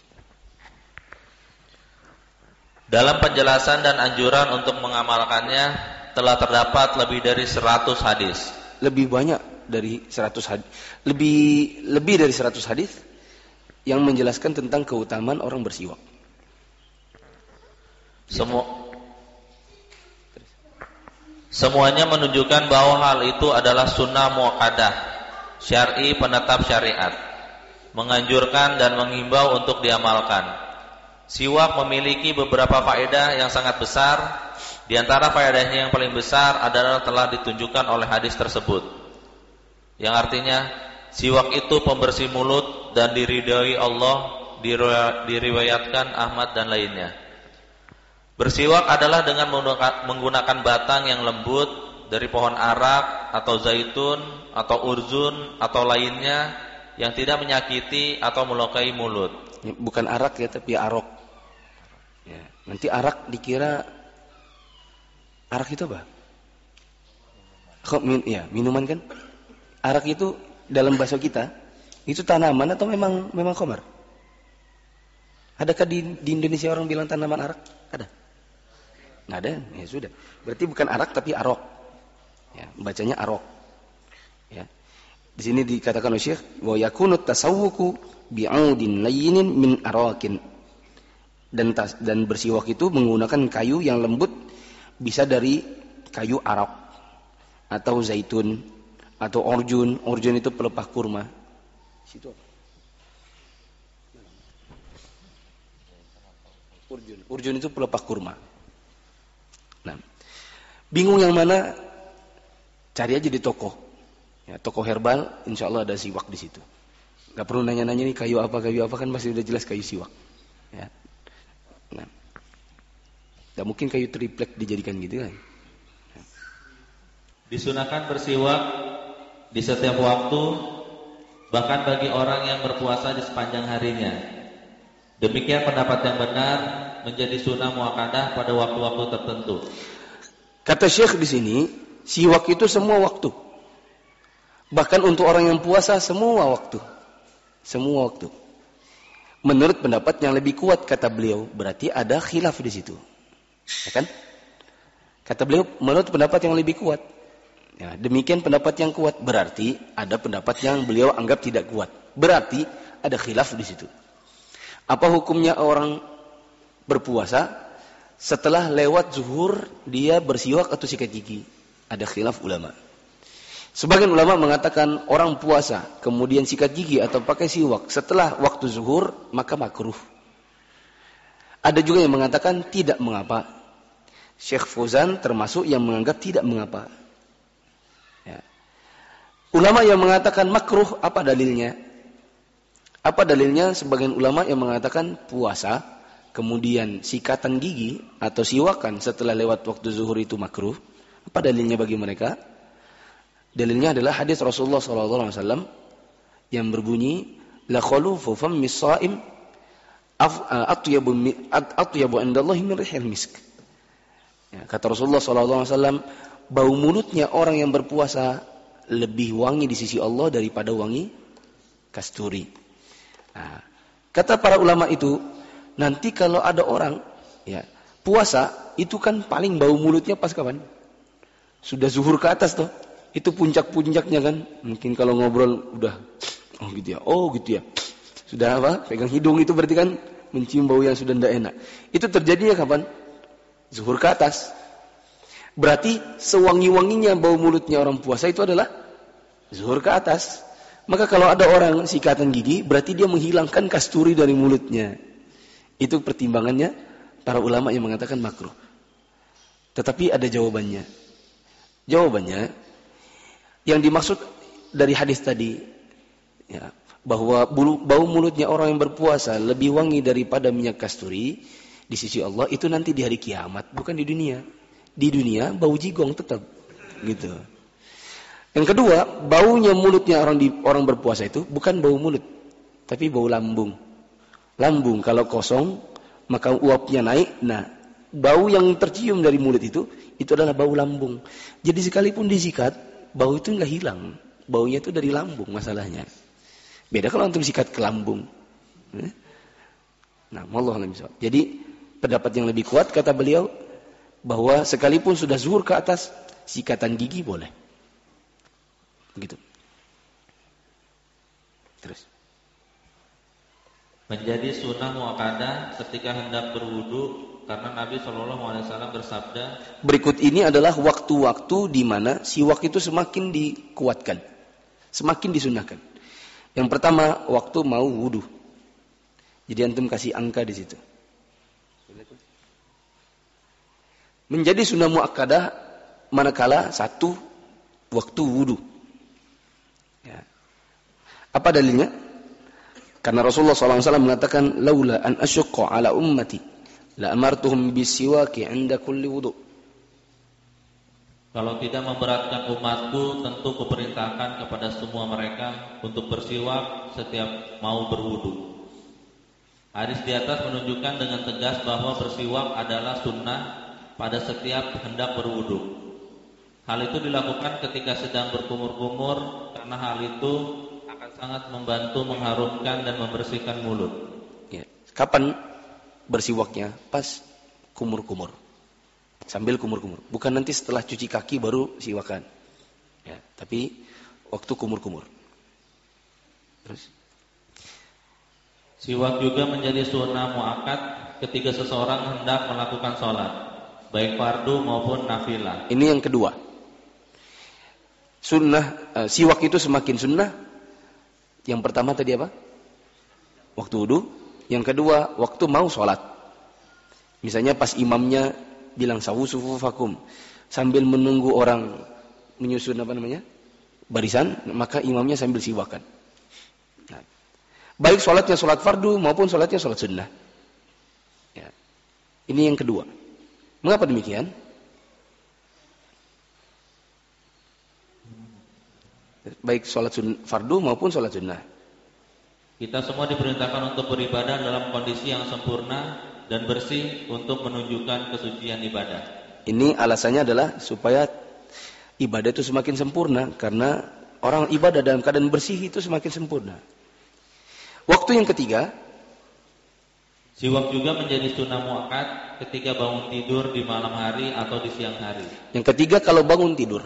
Dalam penjelasan dan anjuran untuk mengamalkannya telah terdapat lebih dari seratus hadis. Lebih banyak dari seratus hadis. Lebih lebih dari seratus hadis yang menjelaskan tentang keutamaan orang bersiwak. Semua Semuanya menunjukkan bahwa hal itu adalah sunnah muakkadah, syar'i penetap syariat, menganjurkan dan menghimbau untuk diamalkan. Siwak memiliki beberapa faedah yang sangat besar. Di antara faedahnya yang paling besar adalah telah ditunjukkan oleh hadis tersebut, yang artinya siwak itu pembersih mulut dan diridhai Allah, diriwayatkan Ahmad dan lainnya. Bersiwak adalah dengan menggunakan batang yang lembut dari pohon arak atau zaitun atau urzun atau lainnya yang tidak menyakiti atau melukai mulut. Bukan arak ya, tapi arok. Ya, nanti arak dikira arak itu apa? Kok min, ya, minuman kan? Arak itu dalam bahasa kita itu tanaman atau memang memang khamar? Adakah di, di Indonesia orang bilang tanaman arak? Ada? Nggak ada, ya sudah. Berarti bukan arak tapi arok. Ya, bacanya arok. Ya. Di sini dikatakan oleh Syekh, wa yakunu tasawwuku bi'audin layyinin min arakin. Dan tas, dan bersiwak itu menggunakan kayu yang lembut, bisa dari kayu arak atau zaitun atau orjun. Orjun itu pelepah kurma. Situ apa? Urjun. Urjun itu pelepah kurma. Nah, bingung yang mana? Cari aja di toko. Ya, toko herbal, insya Allah ada siwak di situ. Gak perlu nanya-nanya nih kayu apa kayu apa, kan masih udah jelas kayu siwak. Ya. Nah, gak mungkin kayu triplek dijadikan gitu kan? Ya. Disunahkan bersiwak di setiap waktu, bahkan bagi orang yang berpuasa di sepanjang harinya. Demikian pendapat yang benar, menjadi sunnah muakkadah pada waktu-waktu tertentu. Kata Syekh di sini, siwak itu semua waktu. Bahkan untuk orang yang puasa semua waktu. Semua waktu. menurut pendapat yang lebih kuat kata beliau, berarti ada khilaf di situ. Ya kan? Kata beliau menurut pendapat yang lebih kuat. Ya, demikian pendapat yang kuat, berarti ada pendapat yang beliau anggap tidak kuat. Berarti ada khilaf di situ. Apa hukumnya orang berpuasa setelah lewat zuhur dia bersiwak atau sikat gigi? Ada khilaf ulama. Sebagian ulama mengatakan orang puasa kemudian sikat gigi atau pakai siwak setelah waktu zuhur maka makruh. Ada juga yang mengatakan tidak mengapa. Syekh Fauzan termasuk yang menganggap tidak mengapa. Ya. Ulama yang mengatakan makruh, apa dalilnya? Apa dalilnya? Sebagian ulama yang mengatakan puasa kemudian sikatan gigi atau siwakan setelah lewat waktu zuhur itu makruh. Apa dalilnya bagi mereka? Dalilnya adalah hadis Rasulullah sallallahu alaihi wasallam yang berbunyi la khulufu fammis shaim atyabu atyabu indallahi min rihil misk. Ya, kata Rasulullah sallallahu alaihi wasallam, bau mulutnya orang yang berpuasa lebih wangi di sisi Allah daripada wangi kasturi. Nah, kata para ulama itu, nanti kalau ada orang ya puasa itu kan paling bau mulutnya pas kapan? Sudah zuhur ke atas toh. Itu puncak-puncaknya kan. Mungkin kalau ngobrol udah oh gitu ya. Oh gitu ya. Sudah apa? Pegang hidung itu berarti kan mencium bau yang sudah tidak enak. Itu terjadinya kapan? Zuhur ke atas. Berarti sewangi-wanginya bau mulutnya orang puasa itu adalah zuhur ke atas. Maka kalau ada orang sikatan gigi, berarti dia menghilangkan kasturi dari mulutnya. Itu pertimbangannya para ulama yang mengatakan makruh. Tetapi ada jawabannya. Jawabannya yang dimaksud dari hadis tadi, ya, bahwa bulu, bau mulutnya orang yang berpuasa lebih wangi daripada minyak kasturi di sisi Allah, itu nanti di hari kiamat, bukan di dunia. Di dunia bau jigong tetap, gitu. Yang kedua, baunya mulutnya orang di, orang berpuasa itu bukan bau mulut, tapi bau lambung. Lambung kalau kosong maka uapnya naik. Nah, bau yang tercium dari mulut itu itu adalah bau lambung. Jadi sekalipun disikat, bau itu nggak hilang. Baunya itu dari lambung masalahnya. Beda kalau antum sikat ke lambung. Nah, wallahu a'lam bishawab. Jadi pendapat yang lebih kuat kata beliau bahwa sekalipun sudah zuhur ke atas, sikatan gigi boleh. Begitu. Terus. Menjadi sunnah muakkadah ketika hendak berwudu karena Nabi shallallahu alaihi wasallam bersabda. Berikut ini adalah waktu-waktu di mana siwak itu semakin dikuatkan, semakin disunahkan. Yang pertama, waktu mau wudu. Jadi antum kasih angka di situ. Menjadi sunnah muakkadah manakala satu waktu wudu. Ya. Apa dalilnya? Karena Rasulullah shallallahu alaihi wasallam mengatakan, laula an asyqa ala ummati la amartuhum bisiwaki 'inda kulli wudu. Kalau tidak memberatkan umatku, tentu kuperintahkan kepada semua mereka untuk bersiwak setiap mau berwudu. Hadis di atas menunjukkan dengan tegas bahwa bersiwak adalah sunnah pada setiap hendak berwudu. Hal itu dilakukan ketika sedang berkumur-kumur karena hal itu akan sangat membantu mengharumkan dan membersihkan mulut. Ya. Kapan bersiwaknya? Pas kumur-kumur. Sambil kumur-kumur. Bukan nanti setelah cuci kaki baru siwakan. Ya, tapi waktu kumur-kumur. Terus. Siwak juga menjadi sunnah muakkad ketika seseorang hendak melakukan sholat, baik fardu maupun nafilah. Ini yang kedua. Sunnah, uh, siwak itu semakin sunnah. Yang pertama tadi apa? Waktu wudu. Yang kedua, waktu mau sholat. Misalnya pas imamnya bilang sawu sufufakum, sambil menunggu orang menyusun apa namanya? Barisan, maka imamnya sambil siwakan. Nah, baik sholatnya sholat fardu maupun sholatnya sholat sunnah. Ya. Ini yang kedua. Mengapa demikian? Baik sholat sun, fardu maupun sholat sunnah. Kita semua diperintahkan untuk beribadah dalam kondisi yang sempurna dan bersih untuk menunjukkan kesucian ibadah. Ini alasannya adalah supaya ibadah itu semakin sempurna, karena orang ibadah dalam keadaan bersih itu semakin sempurna. Waktu yang ketiga, Siwak juga menjadi sunnah muakkad ketika bangun tidur di malam hari atau di siang hari. Yang ketiga kalau bangun tidur.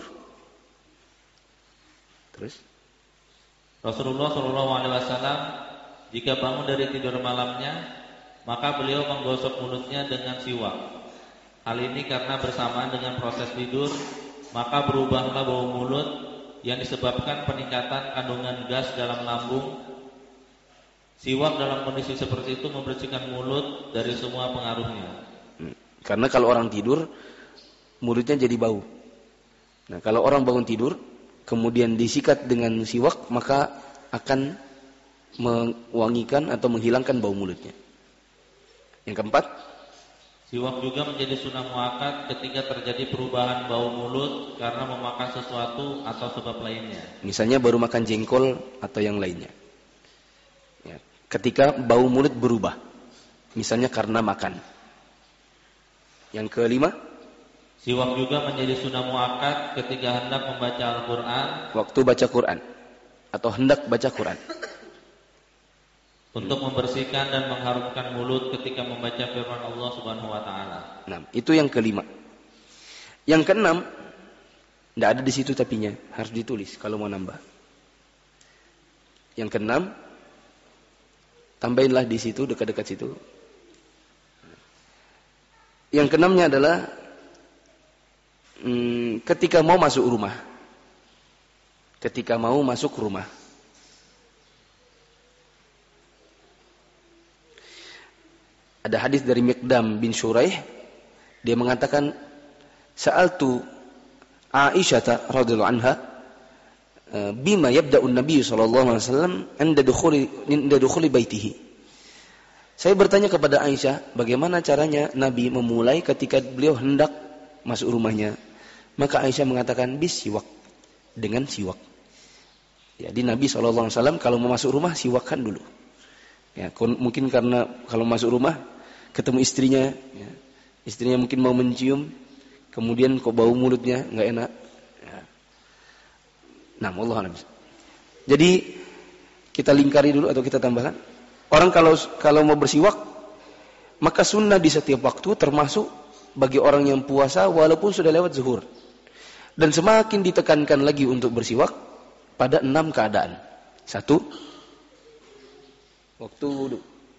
Terus Rasulullah shallallahu alaihi wasallam jika bangun dari tidur malamnya, maka beliau menggosok mulutnya dengan siwak. Hal ini karena bersamaan dengan proses tidur, maka berubahlah bau mulut yang disebabkan peningkatan kandungan gas dalam lambung. Siwak dalam kondisi seperti itu membersihkan mulut dari semua pengaruhnya. Hmm. Karena kalau orang tidur, mulutnya jadi bau. Nah, kalau orang bangun tidur, kemudian disikat dengan siwak, maka akan mewangikan atau menghilangkan bau mulutnya. Yang keempat, siwak juga menjadi sunnah muakkad ketika terjadi perubahan bau mulut karena memakan sesuatu atau sebab lainnya. Misalnya baru makan jengkol atau yang lainnya. Ya. Ketika bau mulut berubah, misalnya karena makan. Yang kelima, siwak juga menjadi sunnah muakkad ketika hendak membaca Al-Quran. Waktu baca Quran atau hendak baca Quran. Untuk membersihkan dan mengharumkan mulut ketika membaca firman Allah Subhanahu wa taala. Nah, itu yang kelima. Yang keenam, tidak ada di situ tapinya, harus ditulis kalau mau nambah. Yang keenam, tambahinlah di situ, dekat-dekat situ. Yang keenamnya adalah hmm, ketika mau masuk rumah. Ketika mau masuk rumah. Ada hadis dari Miqdam bin Syuraih, dia mengatakan, sa'altu Aisyah radhiyallahu anha bima yabda'u an-nabiy sallallahu alaihi wasallam inda dukhuli inda dukhuli baitihi. Saya bertanya kepada Aisyah, bagaimana caranya Nabi memulai ketika beliau hendak masuk rumahnya? Maka Aisyah mengatakan bisiwak, dengan siwak. Jadi Nabi sallallahu alaihi wasallam kalau mau masuk rumah siwakkan dulu. Ya, mungkin karena kalau masuk rumah ketemu istrinya, ya, istrinya mungkin mau mencium, kemudian kok bau mulutnya nggak enak. Ya. Nah, wallahu a'lam. Jadi kita lingkari dulu atau kita tambahkan. Orang kalau kalau mau bersiwak, maka sunnah di setiap waktu, termasuk bagi orang yang puasa walaupun sudah lewat zuhur. Dan semakin ditekankan lagi untuk bersiwak pada enam keadaan. Satu, waktu wudu.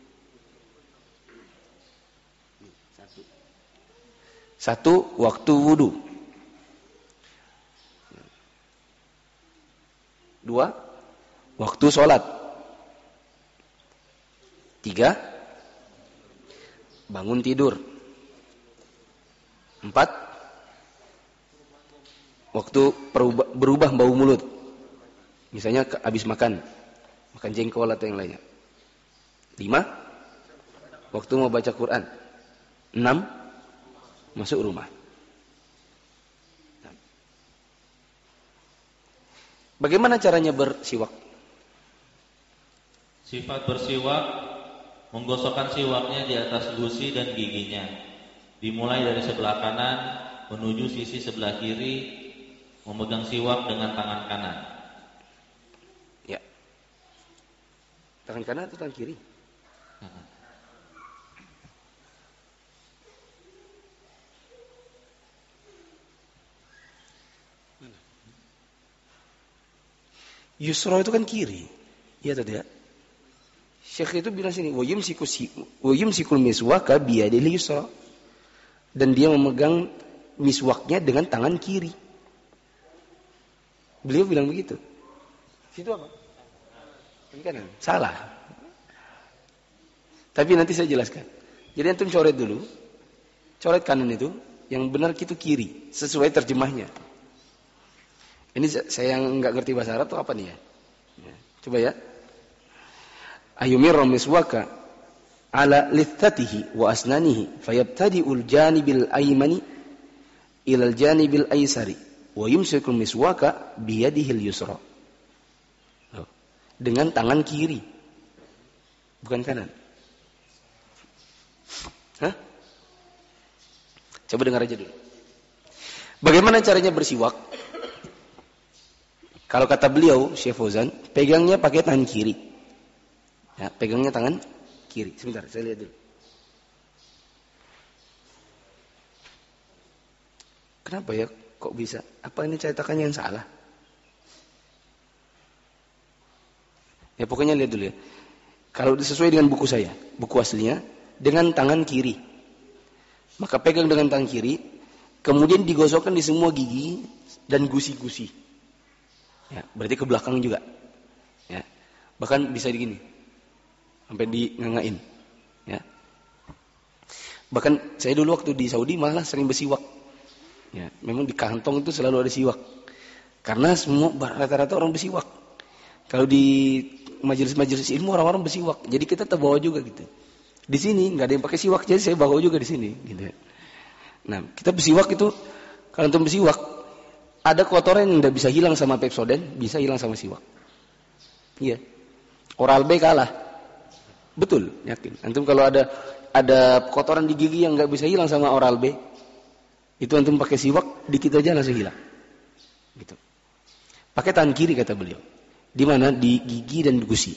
Satu. Satu, waktu wudu. Dua, waktu sholat. Tiga, bangun tidur. Empat, waktu perubah, berubah bau mulut. Misalnya habis makan, makan jengkol atau yang lainnya. Lima, waktu mau baca Quran. Enam, masuk rumah. Bagaimana caranya bersiwak? Sifat bersiwak, menggosokkan siwaknya di atas gusi dan giginya. Dimulai dari sebelah kanan menuju sisi sebelah kiri, memegang siwak dengan tangan kanan. Ya. Tangan kanan atau tangan kiri? Yusra itu kan kiri. Iya atau tidak? Syekh itu bilang sini, wa yumsiku wa yumsikul miswaka bi yadil yusra. Dan dia memegang miswaknya dengan tangan kiri. Beliau bilang begitu. Situ apa? Kanan. Salah. Tapi nanti saya jelaskan. Jadi antum coret dulu. Coret kanan itu, yang benar itu kiri, sesuai terjemahnya. Ini saya yang enggak ngerti bahasa Arab atau apa nih ya? Coba ya. Ayumirra miswaka ala lithatihi wa asnanihi fayabtadi'ul janibil aymani ilal janibil aysari wa yumsikul miswaka biyadihil yusra. Dengan tangan kiri, bukan kanan. Hah? Coba dengar aja dulu. Bagaimana caranya bersiwak? Kalau kata beliau, Syekh Fauzan, pegangnya pakai tangan kiri. Ya, pegangnya tangan kiri. Sebentar, saya lihat dulu. Kenapa ya kok bisa? Apa ini cetakannya yang salah? Ya pokoknya lihat dulu ya. Kalau sesuai dengan buku saya, buku aslinya, dengan tangan kiri. Maka pegang dengan tangan kiri, kemudian digosokkan di semua gigi dan gusi-gusi. Ya, berarti ke belakang juga. Ya. Bahkan bisa begini. Sampai di ngangain. Ya. Bahkan saya dulu waktu di Saudi malah sering bersiwak. Ya, memang di kantong itu selalu ada siwak. Karena semua rata-rata orang bersiwak. Kalau di majelis-majelis ilmu orang-orang bersiwak. Jadi kita terbawa juga gitu. Di sini nggak ada yang pakai siwak, jadi saya bawa juga di sini. Gitu. Nah, kita bersiwak itu kalau untuk bersiwak ada kotoran yang nggak bisa hilang sama Pepsodent, bisa hilang sama siwak. Iya. Oral-B kalah. Betul, yakin. Antum kalau ada ada kotoran di gigi yang nggak bisa hilang sama Oral-B, itu antum pakai siwak, dikit aja langsung hilang. Gitu. Pakai tangan kiri kata beliau. Di mana? Di gigi dan gusi.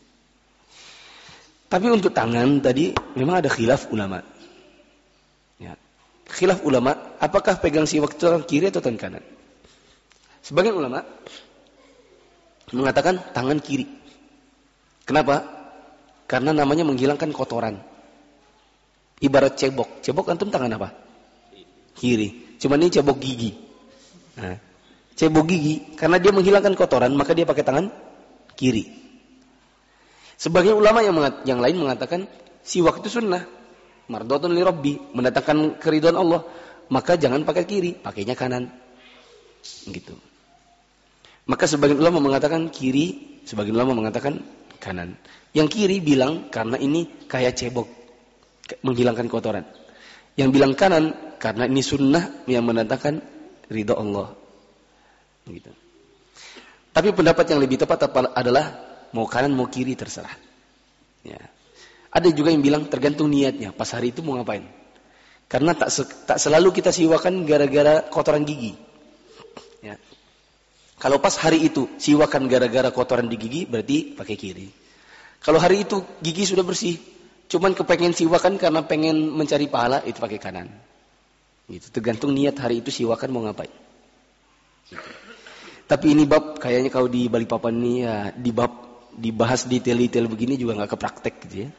Tapi untuk tangan tadi memang ada khilaf ulama. Ya. Khilaf ulama, apakah pegang siwak itu tangan kiri atau tangan kanan? Sebagian ulama mengatakan tangan kiri. Kenapa? Karena namanya menghilangkan kotoran. Ibarat cebok. Cebok antum tangan apa? Kiri. Cuman ini cebok gigi. Nah, cebok gigi, karena dia menghilangkan kotoran, maka dia pakai tangan kiri. Sebagian ulama yang, mengat, yang lain mengatakan siwak itu sunnah, mardhatun li rabbi, mendatangkan keridhaan Allah, maka jangan pakai kiri, pakainya kanan. Gitu. Maka sebagian ulama mengatakan kiri, sebagian ulama mengatakan kanan. Yang kiri bilang karena ini kayak cebok, menghilangkan kotoran. Yang bilang kanan karena ini sunnah yang mendatangkan ridha Allah. Gitu. Tapi pendapat yang lebih tepat adalah mau kanan mau kiri terserah. Ya. Ada juga yang bilang tergantung niatnya. Pas hari itu mau ngapain? Karena tak se tak selalu kita siwakan gara-gara kotoran gigi. Ya. Kalau pas hari itu siwakan gara-gara kotoran di gigi, berarti pakai kiri. Kalau hari itu gigi sudah bersih, cuman kepengen siwakan karena pengen mencari pahala, itu pakai kanan. Gitu. Tergantung niat hari itu siwakan mau ngapain. Gitu. Tapi ini bab kayaknya kalau di Balikpapan ini ya di bab dibahas detail-detail begini juga nggak kepraktek gitu ya.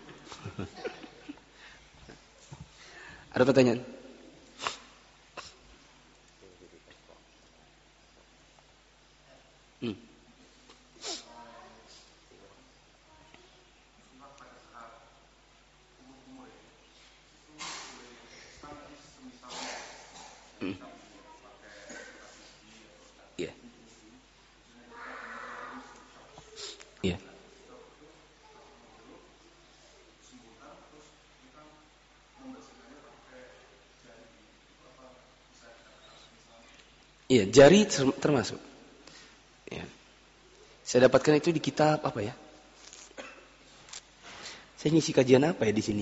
Ada pertanyaan? Hmm. Hmm. Yeah. Iya. Iya, jari termasuk. Ya. Saya dapatkan itu di kitab apa ya? Saya ngisi kajian apa ya di sini?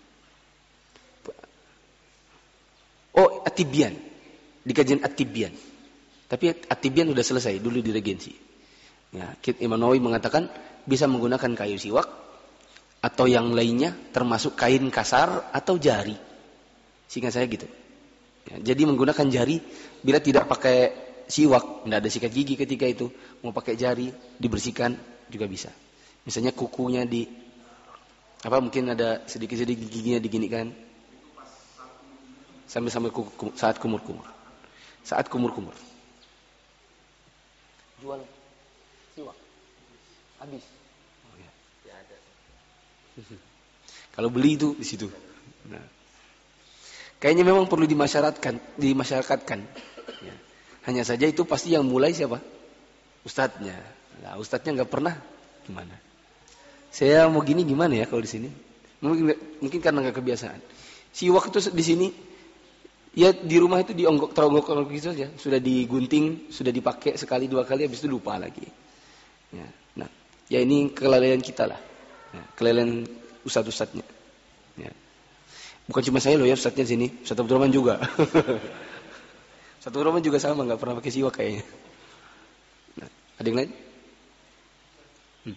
Oh, At-Tibyan. Di kajian At-Tibyan. Tapi At-Tibyan sudah selesai dulu di regensi. Ya, Imam Nawawi mengatakan bisa menggunakan kayu siwak atau yang lainnya termasuk kain kasar atau jari. Seingat saya gitu. Ya, jadi menggunakan jari bila tidak pakai siwak, tidak ada sikat gigi ketika itu, mau pakai jari dibersihkan juga bisa. Misalnya kukunya di apa mungkin ada sedikit-sedikit giginya diginikan sampai sampai kuku, saat kumur-kumur. Saat kumur-kumur. Jual siwak. Habis. Oh, ya. Ya ada. Kalau beli itu di situ. Nah. Kayaknya memang perlu dimasyarakatkan, dimasyarakatkan. Ya. Hanya saja itu pasti yang mulai siapa? Ustadznya. Nah, ustadznya nggak pernah gimana? Saya mau gini gimana ya kalau di sini? Mungkin mungkin karena nggak kebiasaan. Siwak itu di sini, ya di rumah itu dionggok teronggok gitu saja. Sudah digunting, sudah dipakai sekali dua kali, habis itu lupa lagi. Ya. Nah, ya ini kelalaian kita lah. Ya, kelalaian ustadz-ustadznya. Ya. Bukan cuma saya loh ya ustadznya sini, Ustadz Abdul Rahman juga. Ustadz Abdul Rahman juga sama, nggak pernah pakai siwak kayaknya. Nah, ada yang lain? Hmm.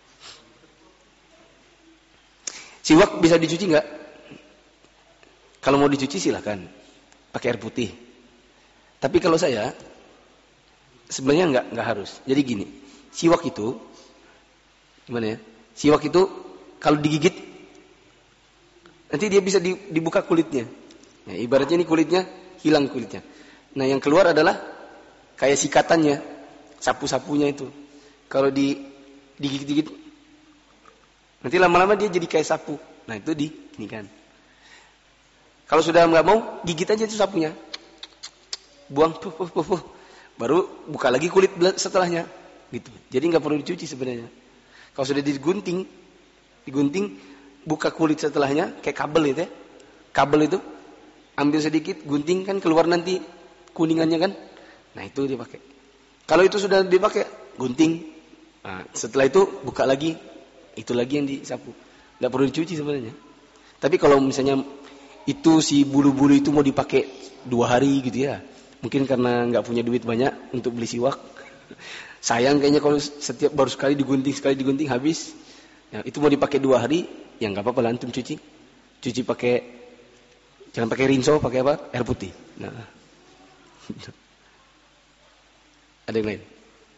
Siwak bisa dicuci nggak? Kalau mau dicuci silakan, pakai air putih. Tapi kalau saya sebenarnya nggak nggak harus. Jadi gini, siwak itu gimana ya? Siwak itu kalau digigit nanti dia bisa dibuka kulitnya. Nah, ibaratnya ini kulitnya hilang kulitnya. Nah, yang keluar adalah kayak sikatannya, sapu-sapunya itu. Kalau di digigit-gigit nanti lama-lama dia jadi kayak sapu. Nah, itu di ini kan. Kalau sudah nggak mau, gigit aja itu sapunya. Buang puh, puh, puh, puh. Baru buka lagi kulit setelahnya gitu. Jadi nggak perlu dicuci sebenarnya. Kalau sudah digunting, digunting, buka kulit setelahnya kayak kabel itu ya. Kabel itu ambil sedikit, gunting kan keluar nanti kuningannya kan. Nah, itu dipakai. Kalau itu sudah dipakai, gunting. Nah, setelah itu buka lagi, itu lagi yang disapu. Nggak perlu dicuci sebenarnya. Tapi kalau misalnya itu si bulu-bulu itu mau dipakai dua hari gitu ya. Mungkin karena nggak punya duit banyak untuk beli siwak. Sayang kayaknya kalau setiap baru sekali digunting, sekali digunting habis. Ya, itu mau dipakai dua hari, ya nggak apa-apa lah antum cuci. Cuci pakai, jangan pakai rinso, pakai apa? Air putih. Nah. Ada yang lain?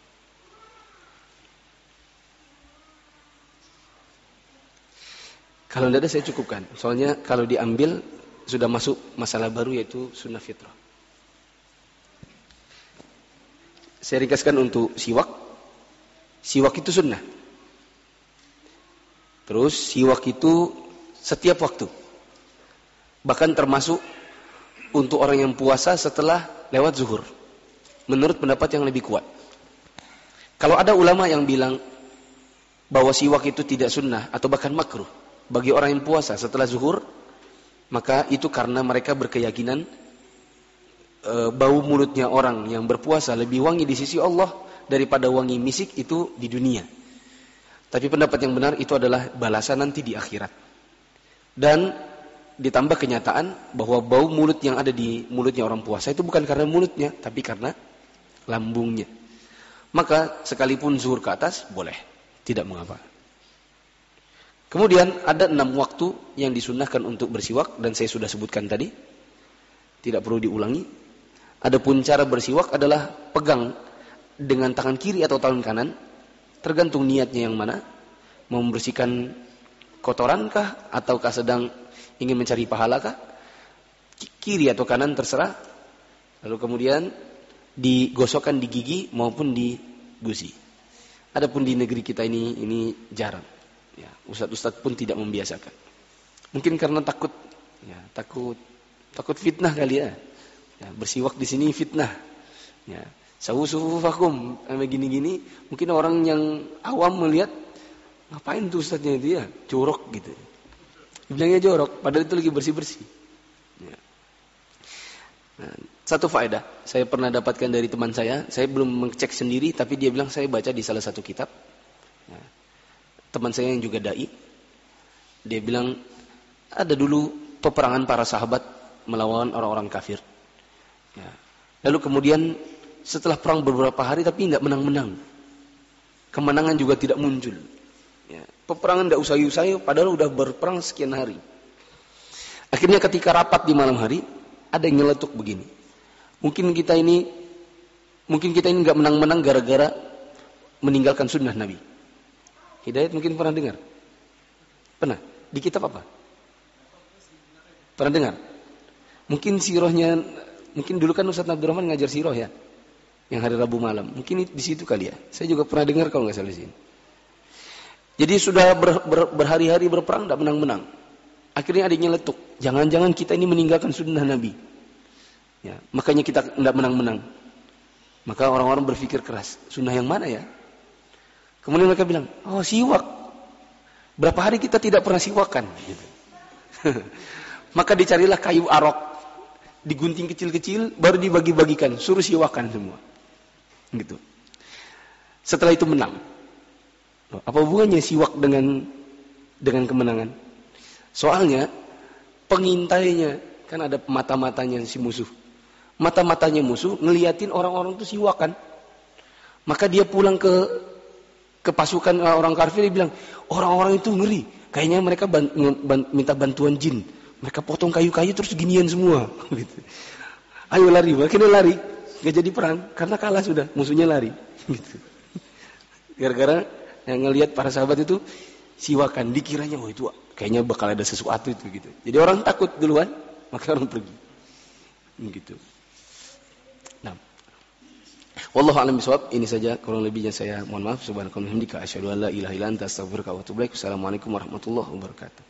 Kalau tidak ada saya cukupkan. Soalnya kalau diambil sudah masuk masalah baru yaitu sunnah fitrah. Saya ringkaskan untuk siwak. Siwak itu sunnah. Terus siwak itu setiap waktu. Bahkan termasuk untuk orang yang puasa setelah lewat zuhur. Menurut pendapat yang lebih kuat. Kalau ada ulama yang bilang bahwa siwak itu tidak sunnah atau bahkan makruh bagi orang yang puasa setelah zuhur, maka itu karena mereka berkeyakinan e, bau mulutnya orang yang berpuasa lebih wangi di sisi Allah daripada wangi misik itu di dunia. Tapi pendapat yang benar itu adalah balasan nanti di akhirat. Dan ditambah kenyataan bahwa bau mulut yang ada di mulutnya orang puasa itu bukan karena mulutnya, tapi karena lambungnya. Maka sekalipun zuhur ke atas boleh, tidak mengapa. Kemudian ada enam waktu yang disunnahkan untuk bersiwak dan saya sudah sebutkan tadi. Tidak perlu diulangi. Adapun cara bersiwak adalah pegang dengan tangan kiri atau tangan kanan. Tergantung niatnya yang mana. Mau membersihkan kotorankah ataukah sedang ingin mencari pahalakah? Kiri atau kanan terserah. Lalu kemudian digosokkan di gigi maupun di gusi. Adapun di negeri kita ini ini jarang. Ya, ustadz-ustadz pun tidak membiasakan. Mungkin karena takut, ya, takut, takut fitnah kali ya. Ya, bersiwak di sini fitnah. Ya, sawusufakum, begini-gini. Mungkin orang yang awam melihat, ngapain tuh ustadznya itu ya, jorok gitu. Bilangnya jorok, padahal itu lagi bersih-bersih. Ya. Nah, satu faedah, saya pernah dapatkan dari teman saya. Saya belum mengecek sendiri, tapi dia bilang saya baca di salah satu kitab. Ya. Teman saya yang juga dai, dia bilang ada dulu peperangan para sahabat melawan orang-orang kafir. Ya. Lalu kemudian setelah perang beberapa hari tapi nggak menang-menang, kemenangan juga tidak muncul. Ya. Peperangan nggak usai-usai, padahal udah berperang sekian hari. Akhirnya ketika rapat di malam hari, ada yang nyeletuk begini. Mungkin kita ini, mungkin kita ini nggak menang-menang gara-gara meninggalkan sunnah Nabi. Hidayat mungkin pernah dengar? Pernah? Di kitab apa? Pernah dengar? Mungkin sirohnya, mungkin dulu kan Ustaz Abdurrahman ngajar siroh ya, yang hari Rabu malam. Mungkin di situ kali ya. Saya juga pernah dengar kalau nggak salah di sini. Jadi sudah ber, ber, berhari-hari berperang, tidak menang-menang. Akhirnya adiknya letuk. Jangan-jangan kita ini meninggalkan sunnah Nabi. Ya, makanya kita tidak menang-menang. Maka orang-orang berpikir keras. Sunnah yang mana ya? Kemudian mereka bilang, oh siwak. Berapa hari kita tidak pernah siwakan. Gitu. Maka dicarilah kayu arok. Digunting kecil-kecil, baru dibagi-bagikan. Suruh siwakan semua. Gitu. Setelah itu menang. Apa hubungannya siwak dengan dengan kemenangan? Soalnya, pengintainya, kan ada mata-matanya si musuh. Mata-matanya musuh, ngeliatin orang-orang itu siwakan. Maka dia pulang ke ke pasukan orang kafir, dia bilang, orang-orang itu ngeri. Kayaknya mereka ban, ban, minta bantuan jin. Mereka potong kayu-kayu terus ginian semua. Gitu. Ayo lari, akhirnya lari. nggak jadi perang karena kalah sudah, musuhnya lari. Gitu. Gara-gara yang ngelihat para sahabat itu siwakan, dikiranya wah itu kayaknya bakal ada sesuatu itu gitu. Jadi orang takut duluan, maka orang pergi. Gitu. Nah, wallahu a'lam bishawab. Ini saja kurang lebihnya saya mohon maaf. Subhanakallahumma wa bihamdika asyhadu an la ilaha illa anta astaghfiruka wa atubu ilaik. Assalamualaikum warahmatullahi wabarakatuh.